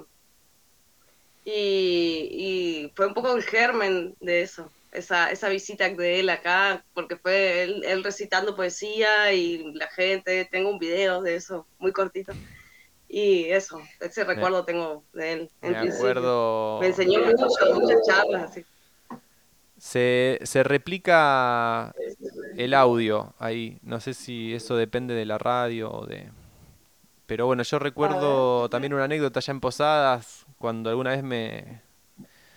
Y, y fue un poco el germen de eso. Esa, esa visita de él acá, porque fue él, él recitando poesía y la gente, tengo un video de eso, muy cortito. Y eso, ese recuerdo me, tengo de él. En me principio. acuerdo. Me enseñó mucho, muchas charlas así. Se, se replica el audio ahí, no sé si eso depende de la radio o de... Pero bueno, yo recuerdo también una anécdota ya en Posadas, cuando alguna vez me...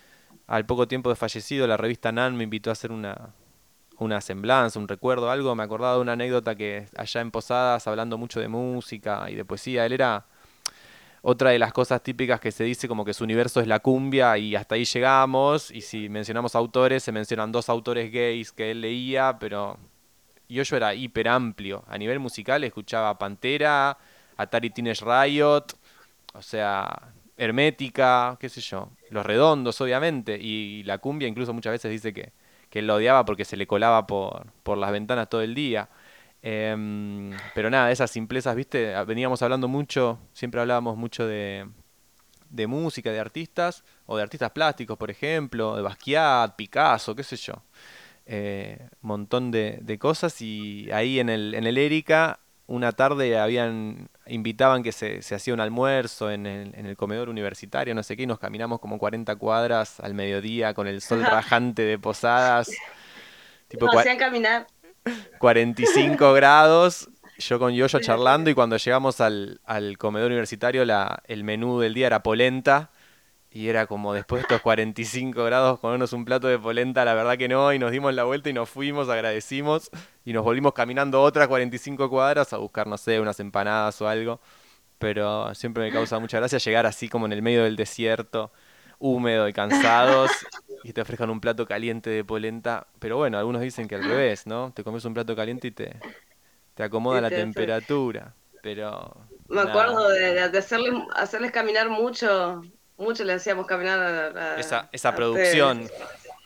al poco tiempo de fallecido, la revista Nan me invitó a hacer una, una semblanza, un recuerdo, algo. Me acordaba de una anécdota que allá en Posadas, hablando mucho de música y de poesía, él era otra de las cosas típicas que se dice, como que su universo es la cumbia y hasta ahí llegamos. Y si mencionamos autores, se mencionan dos autores gays que él leía, pero Yoyo era hiper amplio. A nivel musical escuchaba Pantera, Atari Teenage Riot, o sea, Hermética, qué sé yo, Los Redondos, obviamente, y la cumbia incluso muchas veces dice que, que él lo odiaba porque se le colaba por, por las ventanas todo el día. Em, pero nada, esas simplezas, viste, veníamos hablando mucho, siempre hablábamos mucho de, de música, de artistas, o de artistas plásticos, por ejemplo, de Basquiat, Picasso, qué sé yo. Eh, montón de, de cosas, y ahí en el, en el Erika una tarde habían invitaban que se, se hacía un almuerzo en el, en el comedor universitario, no sé qué, y nos caminamos como cuarenta cuadras al mediodía con el sol rajante de Posadas, tipo Nos cua- hacían caminar. cuarenta y cinco grados, yo con Yoyo charlando, y cuando llegamos al, al comedor universitario la, el menú del día era polenta. Y era como, después de estos cuarenta y cinco grados, comernos un plato de polenta, la verdad que no, y nos dimos la vuelta y nos fuimos, agradecimos, y nos volvimos caminando otras cuarenta y cinco cuadras a buscar, no sé, unas empanadas o algo. Pero siempre me causa mucha gracia llegar así como en el medio del desierto, húmedo y cansados, y te ofrezcan un plato caliente de polenta. Pero bueno, algunos dicen que al revés, ¿no? Te comes un plato caliente y te, te acomoda Y la te- te- temperatura. Pero Me nada, acuerdo de, de hacerles, hacerles caminar mucho, mucho les hacíamos caminar a, esa, a- esa a ustedes, producción,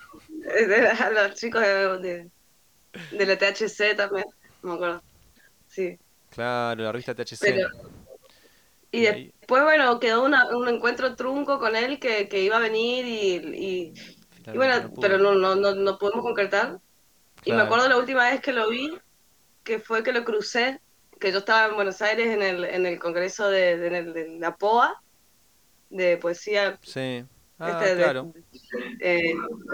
a los chicos de, de, de la T H C también, me acuerdo, sí. claro, la revista T H C. Pero, y Y ahí, después, bueno, quedó una- un encuentro trunco con él que, que iba a venir y, y, y finalmente no bueno, pudo. pero no, no, no, no pudimos concretar. Y me Claro. acuerdo la última vez que lo vi, que fue que lo crucé, que yo estaba en Buenos Aires en el, en el congreso de, de, de la P O A, de poesía, Sí. Ah, este, de, claro. eh,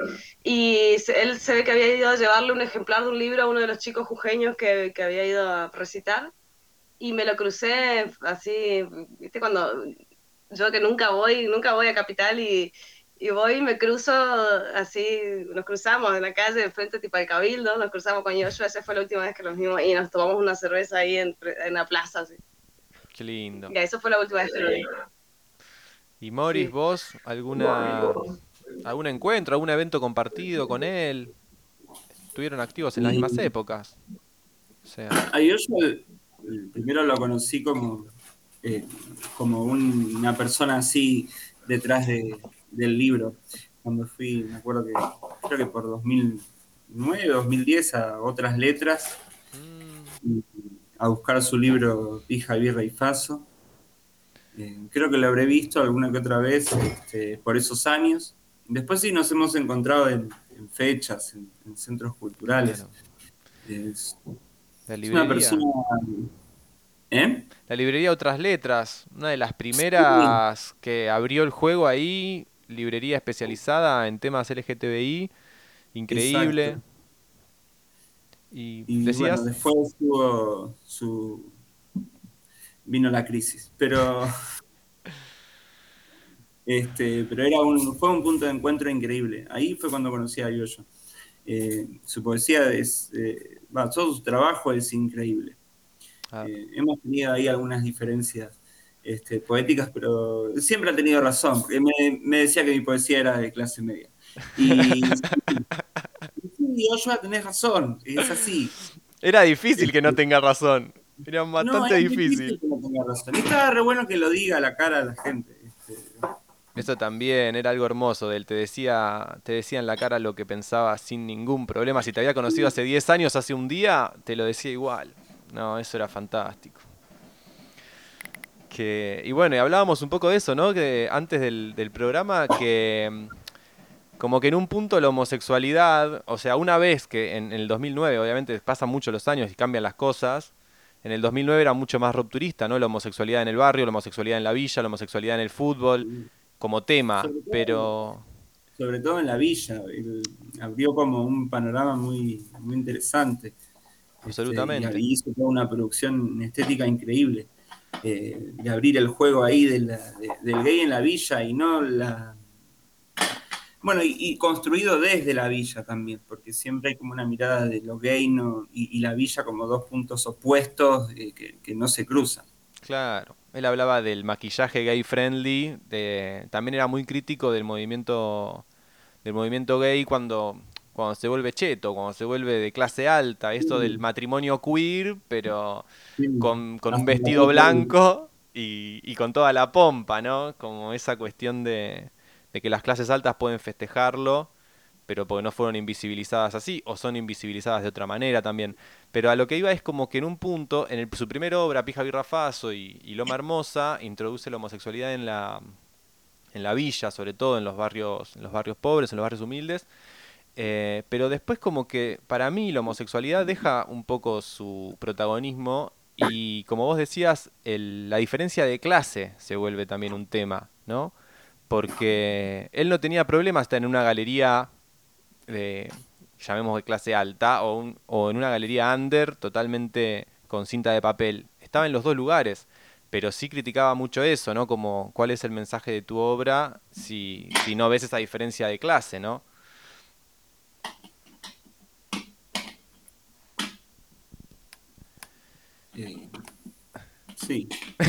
y se- él se ve que había ido a llevarle un ejemplar de un libro a uno de los chicos jujeños que, que había ido a recitar, y me lo crucé así, viste, cuando yo que nunca voy, nunca voy a Capital y, y voy y me cruzo así, nos cruzamos en la calle de frente tipo al Cabildo, nos cruzamos con Yoshua, esa fue la última vez que nos vimos y nos tomamos una cerveza ahí en, en la plaza, así. Qué lindo. Ya, eso fue la última vez que lo vi. Y Morris, Sí. vos, alguna algún encuentro, algún evento compartido con él? Estuvieron activos en las mismas Y épocas. O sea, a Yoyo, el- el primero lo conocí como, eh, como un- una persona así detrás de- del libro. Cuando fui, me acuerdo que creo que por dos mil nueve, dos mil diez a Otras Letras, y- a buscar su libro Pija, Birra y Faso. Eh, creo que lo habré visto alguna que otra vez este, por esos años. Después sí nos hemos encontrado en, en fechas, en, en centros culturales. claro. Es, La es una persona... librería. ¿Eh? La librería Otras Letras, una de las Sí, primeras que abrió el juego ahí, librería especializada en temas L G T B I, increíble. exacto. Y Y bueno, decías, después tuvo su... vino la crisis. Pero, este, pero era un, fue un punto de encuentro increíble. Ahí fue cuando conocí a Yoyo. Eh, su poesía es... eh, va, todo su trabajo es increíble. ah, Eh, hemos tenido ahí algunas diferencias este, poéticas, pero siempre ha tenido razón, porque me, me decía que mi poesía era de clase media. Y sí, sí, Joshua, tenés razón, es así. era difícil que no Este, tenga razón. Era no, bastante es difícil difícil. que no tenga razón. Y estaba re bueno que lo diga a la cara a la gente. Este, Eso también era algo hermoso de él. Te decía, te decía en la cara lo que pensaba sin ningún problema. Si te había conocido hace diez años, hace un día, te lo decía igual. No, eso era fantástico. Que, y bueno, y hablábamos un poco de eso, ¿no? Que antes del, del programa, que mm, como que en un punto la homosexualidad, o sea, una vez que en, en el dos mil nueve, obviamente pasan mucho los años y cambian las cosas, en el dos mil nueve era mucho más rupturista, ¿no? La homosexualidad en el barrio, la homosexualidad en la villa, la homosexualidad en el fútbol, como tema, sobre todo, pero sobre todo en la villa, él abrió como un panorama muy, muy interesante. Este, y absolutamente. ahí hizo toda una producción estética increíble. Eh, de abrir el juego ahí de la- de- del gay en la villa y no la, Bueno, y, y construido desde la villa también, porque siempre hay como una mirada de lo gay no, y, y la villa como dos puntos opuestos eh, que, que no se cruzan. Claro, él hablaba del maquillaje gay friendly, de, también era muy crítico del movimiento del movimiento gay cuando cuando se vuelve cheto, cuando se vuelve de clase alta, esto del matrimonio queer, pero Sí. con, con un Hasta la vestido ropa. blanco y, y con toda la pompa, ¿no? Como esa cuestión de, de que las clases altas pueden festejarlo, pero porque no fueron invisibilizadas así, o son invisibilizadas de otra manera también. Pero a lo que iba es como que en un punto, en el- su primera obra, Pija Birrafazo y, y Loma Hermosa, introduce la homosexualidad en la, en la villa, sobre todo en los barrios, en los barrios pobres, en los barrios humildes. Eh, pero después como que para mí la homosexualidad deja un poco su protagonismo y como vos decías, el- la diferencia de clase se vuelve también un tema, ¿no? Porque él no tenía problema hasta en una galería de, llamemos de clase alta, o, un- o en una galería under totalmente con cinta de papel. Estaba en los dos lugares, pero sí criticaba mucho eso, ¿no? Como cuál es el mensaje de tu obra si, si no ves esa diferencia de clase, ¿no? Eh, sí.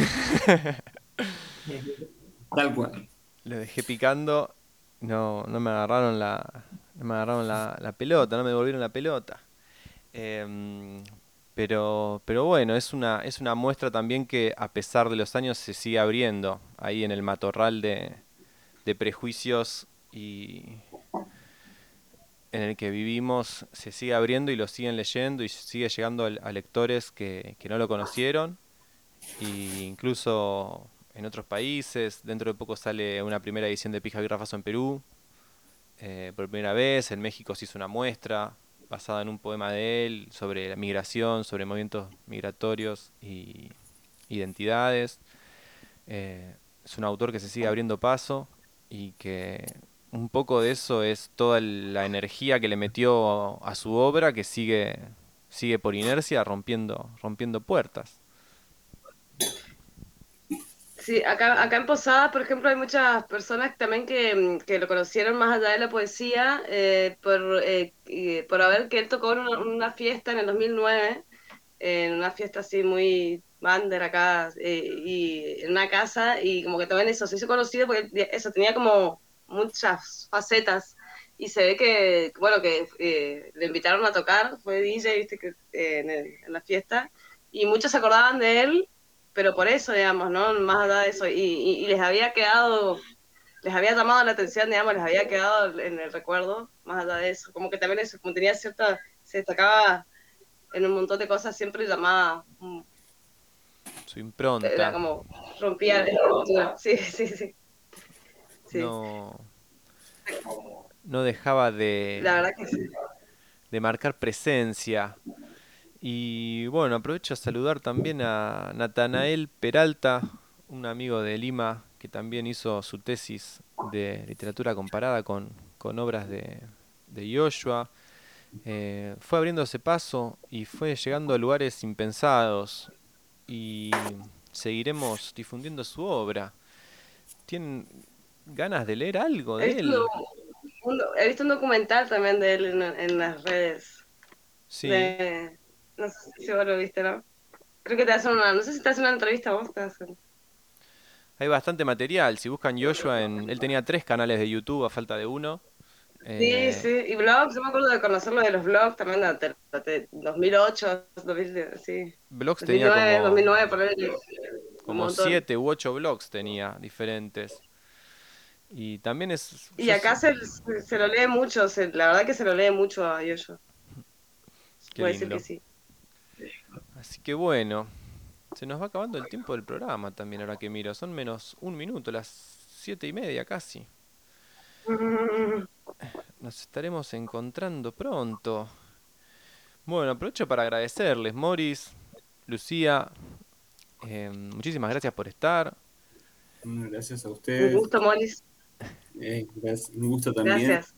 Tal cual. Lo dejé picando, no, no me agarraron la, no me agarraron la, la pelota, no me devolvieron la pelota. Em, pero, pero bueno, es una, es una muestra también que a pesar de los años se sigue abriendo ahí en el matorral de, de prejuicios y en el que vivimos se sigue abriendo y lo siguen leyendo y sigue llegando al- a lectores que, que no lo conocieron y incluso en otros países. Dentro de poco sale una primera edición de Pija Birrafazo en Perú. Eh, por primera vez en México se hizo una muestra basada en un poema de él sobre la migración, sobre movimientos migratorios y identidades. Eh, es un autor que se sigue abriendo paso y que un poco de eso es toda la energía que le metió a su obra que sigue, sigue por inercia rompiendo, rompiendo puertas. Sí, acá, acá en Posada, por ejemplo, hay muchas personas también que, mm, que lo conocieron más allá de la poesía eh, por, eh, y por haber que él tocó en una, una fiesta en el dos mil nueve, en una fiesta así muy bander acá, eh, y en una casa, y como que también eso se hizo conocido porque eso tenía como muchas facetas, y se ve que, bueno, que eh, le invitaron a tocar, fue D J, viste, que, eh, en, el- en la fiesta, y muchos se acordaban de él pero por eso, digamos, ¿no? Más allá de eso, y, y, y les había quedado, les había llamado la atención, digamos, les había quedado en el recuerdo, más allá de eso, como que también eso, como tenía cierta, se destacaba en un montón de cosas, siempre llamaba, mm, Su era impronta como, rompía la estructura, sí, sí, sí, sí, no, no dejaba de, la verdad que sí. de marcar presencia. Y bueno, aprovecho a saludar también a Natanael Peralta, un amigo de Lima que también hizo su tesis de literatura comparada con, con obras de, de Joshua. Eh, fue abriéndose paso y fue llegando a lugares impensados y seguiremos difundiendo su obra. ¿Tienen ganas de leer algo He de visto él? un, un- he visto un documental también de él en, en las redes, Sí, de, no sé si vos lo viste, ¿no? Creo que te hacen una, no sé si te hacen una entrevista vos, te hacen. hay bastante material. Si buscan Joshua, en, él tenía tres canales de YouTube a falta de uno. Sí, Eh, sí, y blogs, yo me acuerdo de conocerlo de los blogs también de, de- de dos mil ocho, dos mil, sí, blogs tenía dos mil nueve, como, dos mil nueve, por ahí, un como montón. siete u ocho blogs tenía diferentes. Y también es, Y yo, acá s- se, se, se lo lee mucho, se- la verdad que se lo lee mucho a Yoyo, qué puedo decir que lindo. sí. Así que bueno, se nos va acabando el tiempo del programa también ahora que miro. Son menos un minuto, las siete y media casi. Nos estaremos encontrando pronto. Bueno, aprovecho para agradecerles, Moris, Lucía, eh, muchísimas gracias por estar. Bueno, gracias a Un ustedes. gusto, Molis, Eh, gracias, un gusto también. gracias.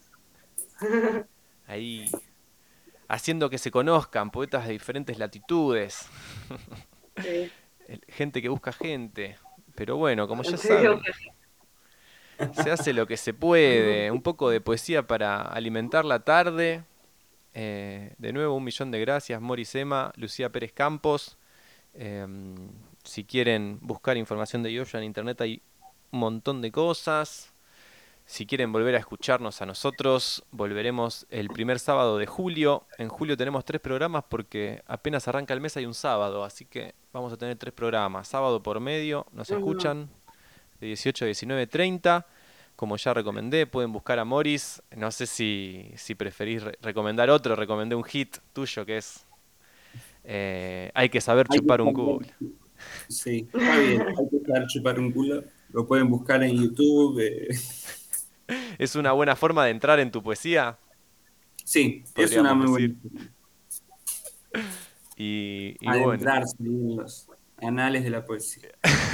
Ahí haciendo que se conozcan poetas de diferentes latitudes. Sí, El- Gente que busca gente. Pero bueno, como ya sí, saben, Se hace lo que se puede. Un poco de poesía para alimentar la tarde. Eh, de nuevo, un millón de gracias, Moris Ema, Lucía Pérez Campos. Eh, si quieren buscar información de Yoya en internet hay un montón de cosas. Si quieren volver a escucharnos a nosotros, volveremos el primer sábado de julio. En julio tenemos tres programas porque apenas arranca el mes hay un sábado, así que vamos a tener tres programas. Sábado por medio, nos escuchan de dieciocho a diecinueve treinta. Como ya recomendé, pueden buscar a Moris. No sé si, si preferís re recomendar otro. Recomendé un hit tuyo que es eh, Hay que saber chupar un culo. Sí, está bien. Hay que saber chupar un culo. Lo pueden buscar en YouTube. Eh. ¿Es una buena forma de entrar en tu poesía? Sí, es una muy buena forma. Y, y adentrarse bueno. en los anales de la poesía.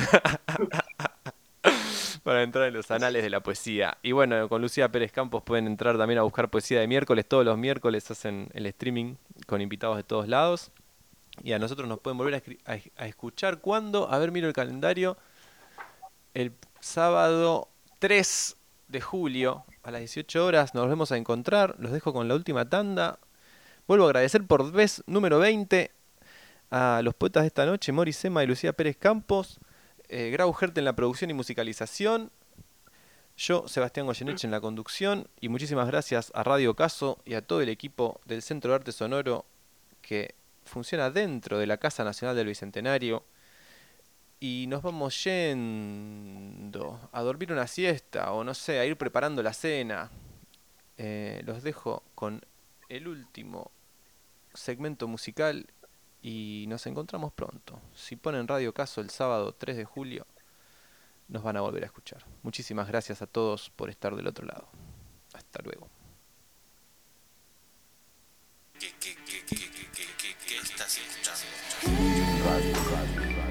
Para entrar en los anales de la poesía. Y bueno, con Lucía Pérez Campos pueden entrar también a buscar poesía de miércoles. Todos los miércoles hacen el streaming con invitados de todos lados. Y a nosotros nos pueden volver a, a, a escuchar. ¿Cuándo? A ver, miro el calendario. El sábado tres de julio a las dieciocho horas nos volvemos a encontrar. Los dejo con la última tanda. Vuelvo a agradecer por vez número veinte a los poetas de esta noche, Moris Ema y Lucía Pérez Campos. Eh, Grau Gerte en la producción y musicalización. Yo, Sebastián Goyeneche, en la conducción. Y muchísimas gracias a Radio Caso y a todo el equipo del Centro de Arte Sonoro que funciona dentro de la Casa Nacional del Bicentenario. Y nos vamos yendo a dormir una siesta o no sé, a ir preparando la cena. Eh, los dejo con el último segmento musical y nos encontramos pronto. Si ponen Radio Caso el sábado tres de julio, nos van a volver a escuchar. Muchísimas gracias a todos por estar del otro lado. Hasta luego. ¿Qué, qué, qué, qué, qué, qué, qué, qué estás escuchando? Radio, radio, radio.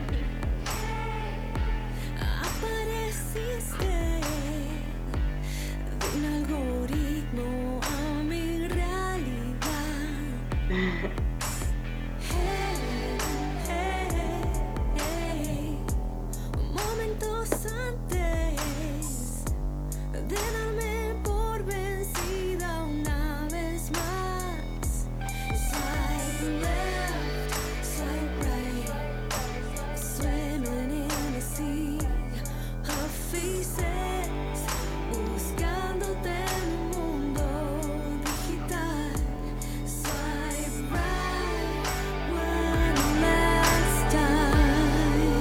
Apareciste de un algoritmo a mi realidad. Hey, hey, hey. Momentos antes de darme por vencida una vez más. Side left, side right, swimming in the sea of faces, buscándote en un mundo digital. Side right, one last time.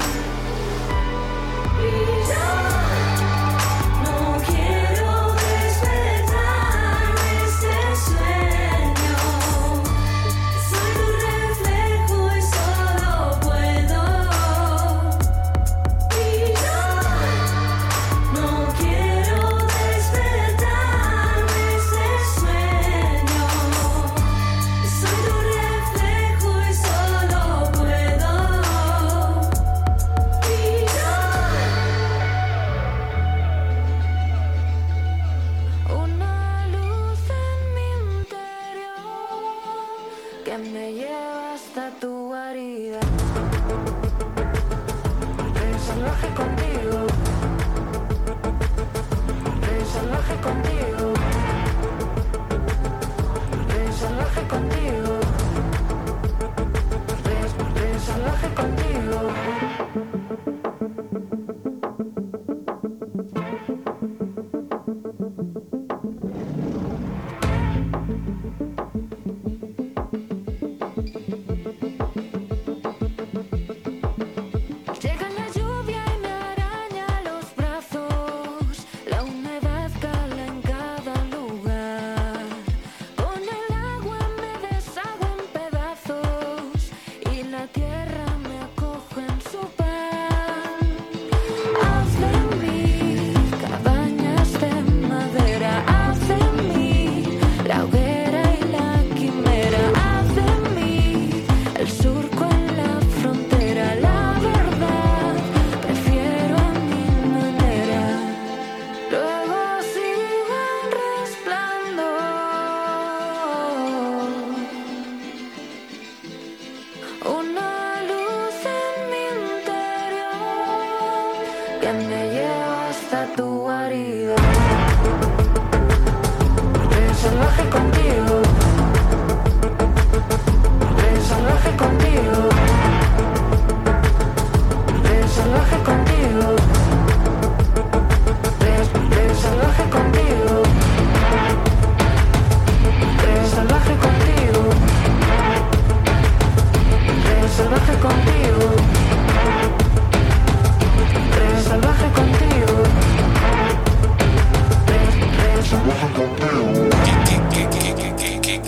Y yo no quiero despertar de este sueño. Soy tu reflejo y solo puedo. Y yo no quiero despertar de este sueño. Soy tu reflejo y solo puedo. Y yo una luz en mi interior que me lleva hasta tu guarida. Salvaje contigo, salvaje contigo, salvaje contigo, salvaje contigo. Llega la lluvia y me araña los brazos, la humedad cala en cada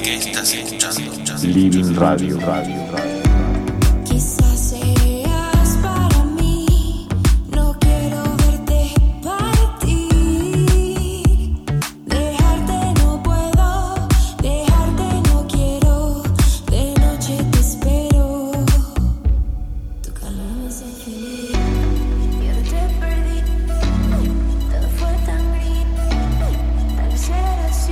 ¿Qué estás escuchando? Living Radio, Radio, Radio. Quizás seas para mí, no quiero verte partir. Dejarte no puedo, dejarte no quiero. De noche te espero. Tu calor me hace feliz. Yo te perdí, todo fue tan gris. Tal vez era así.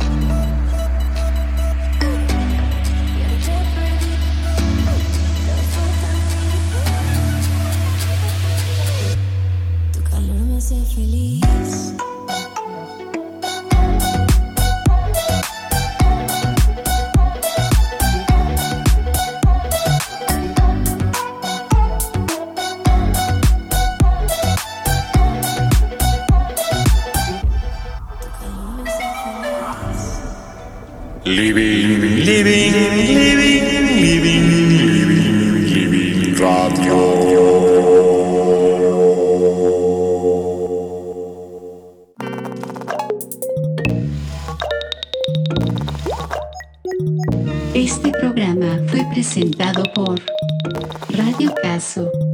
Tu calor me hace feliz. Living, living, living, living, living, living Radio. Este programa fue presentado por Radio Caso.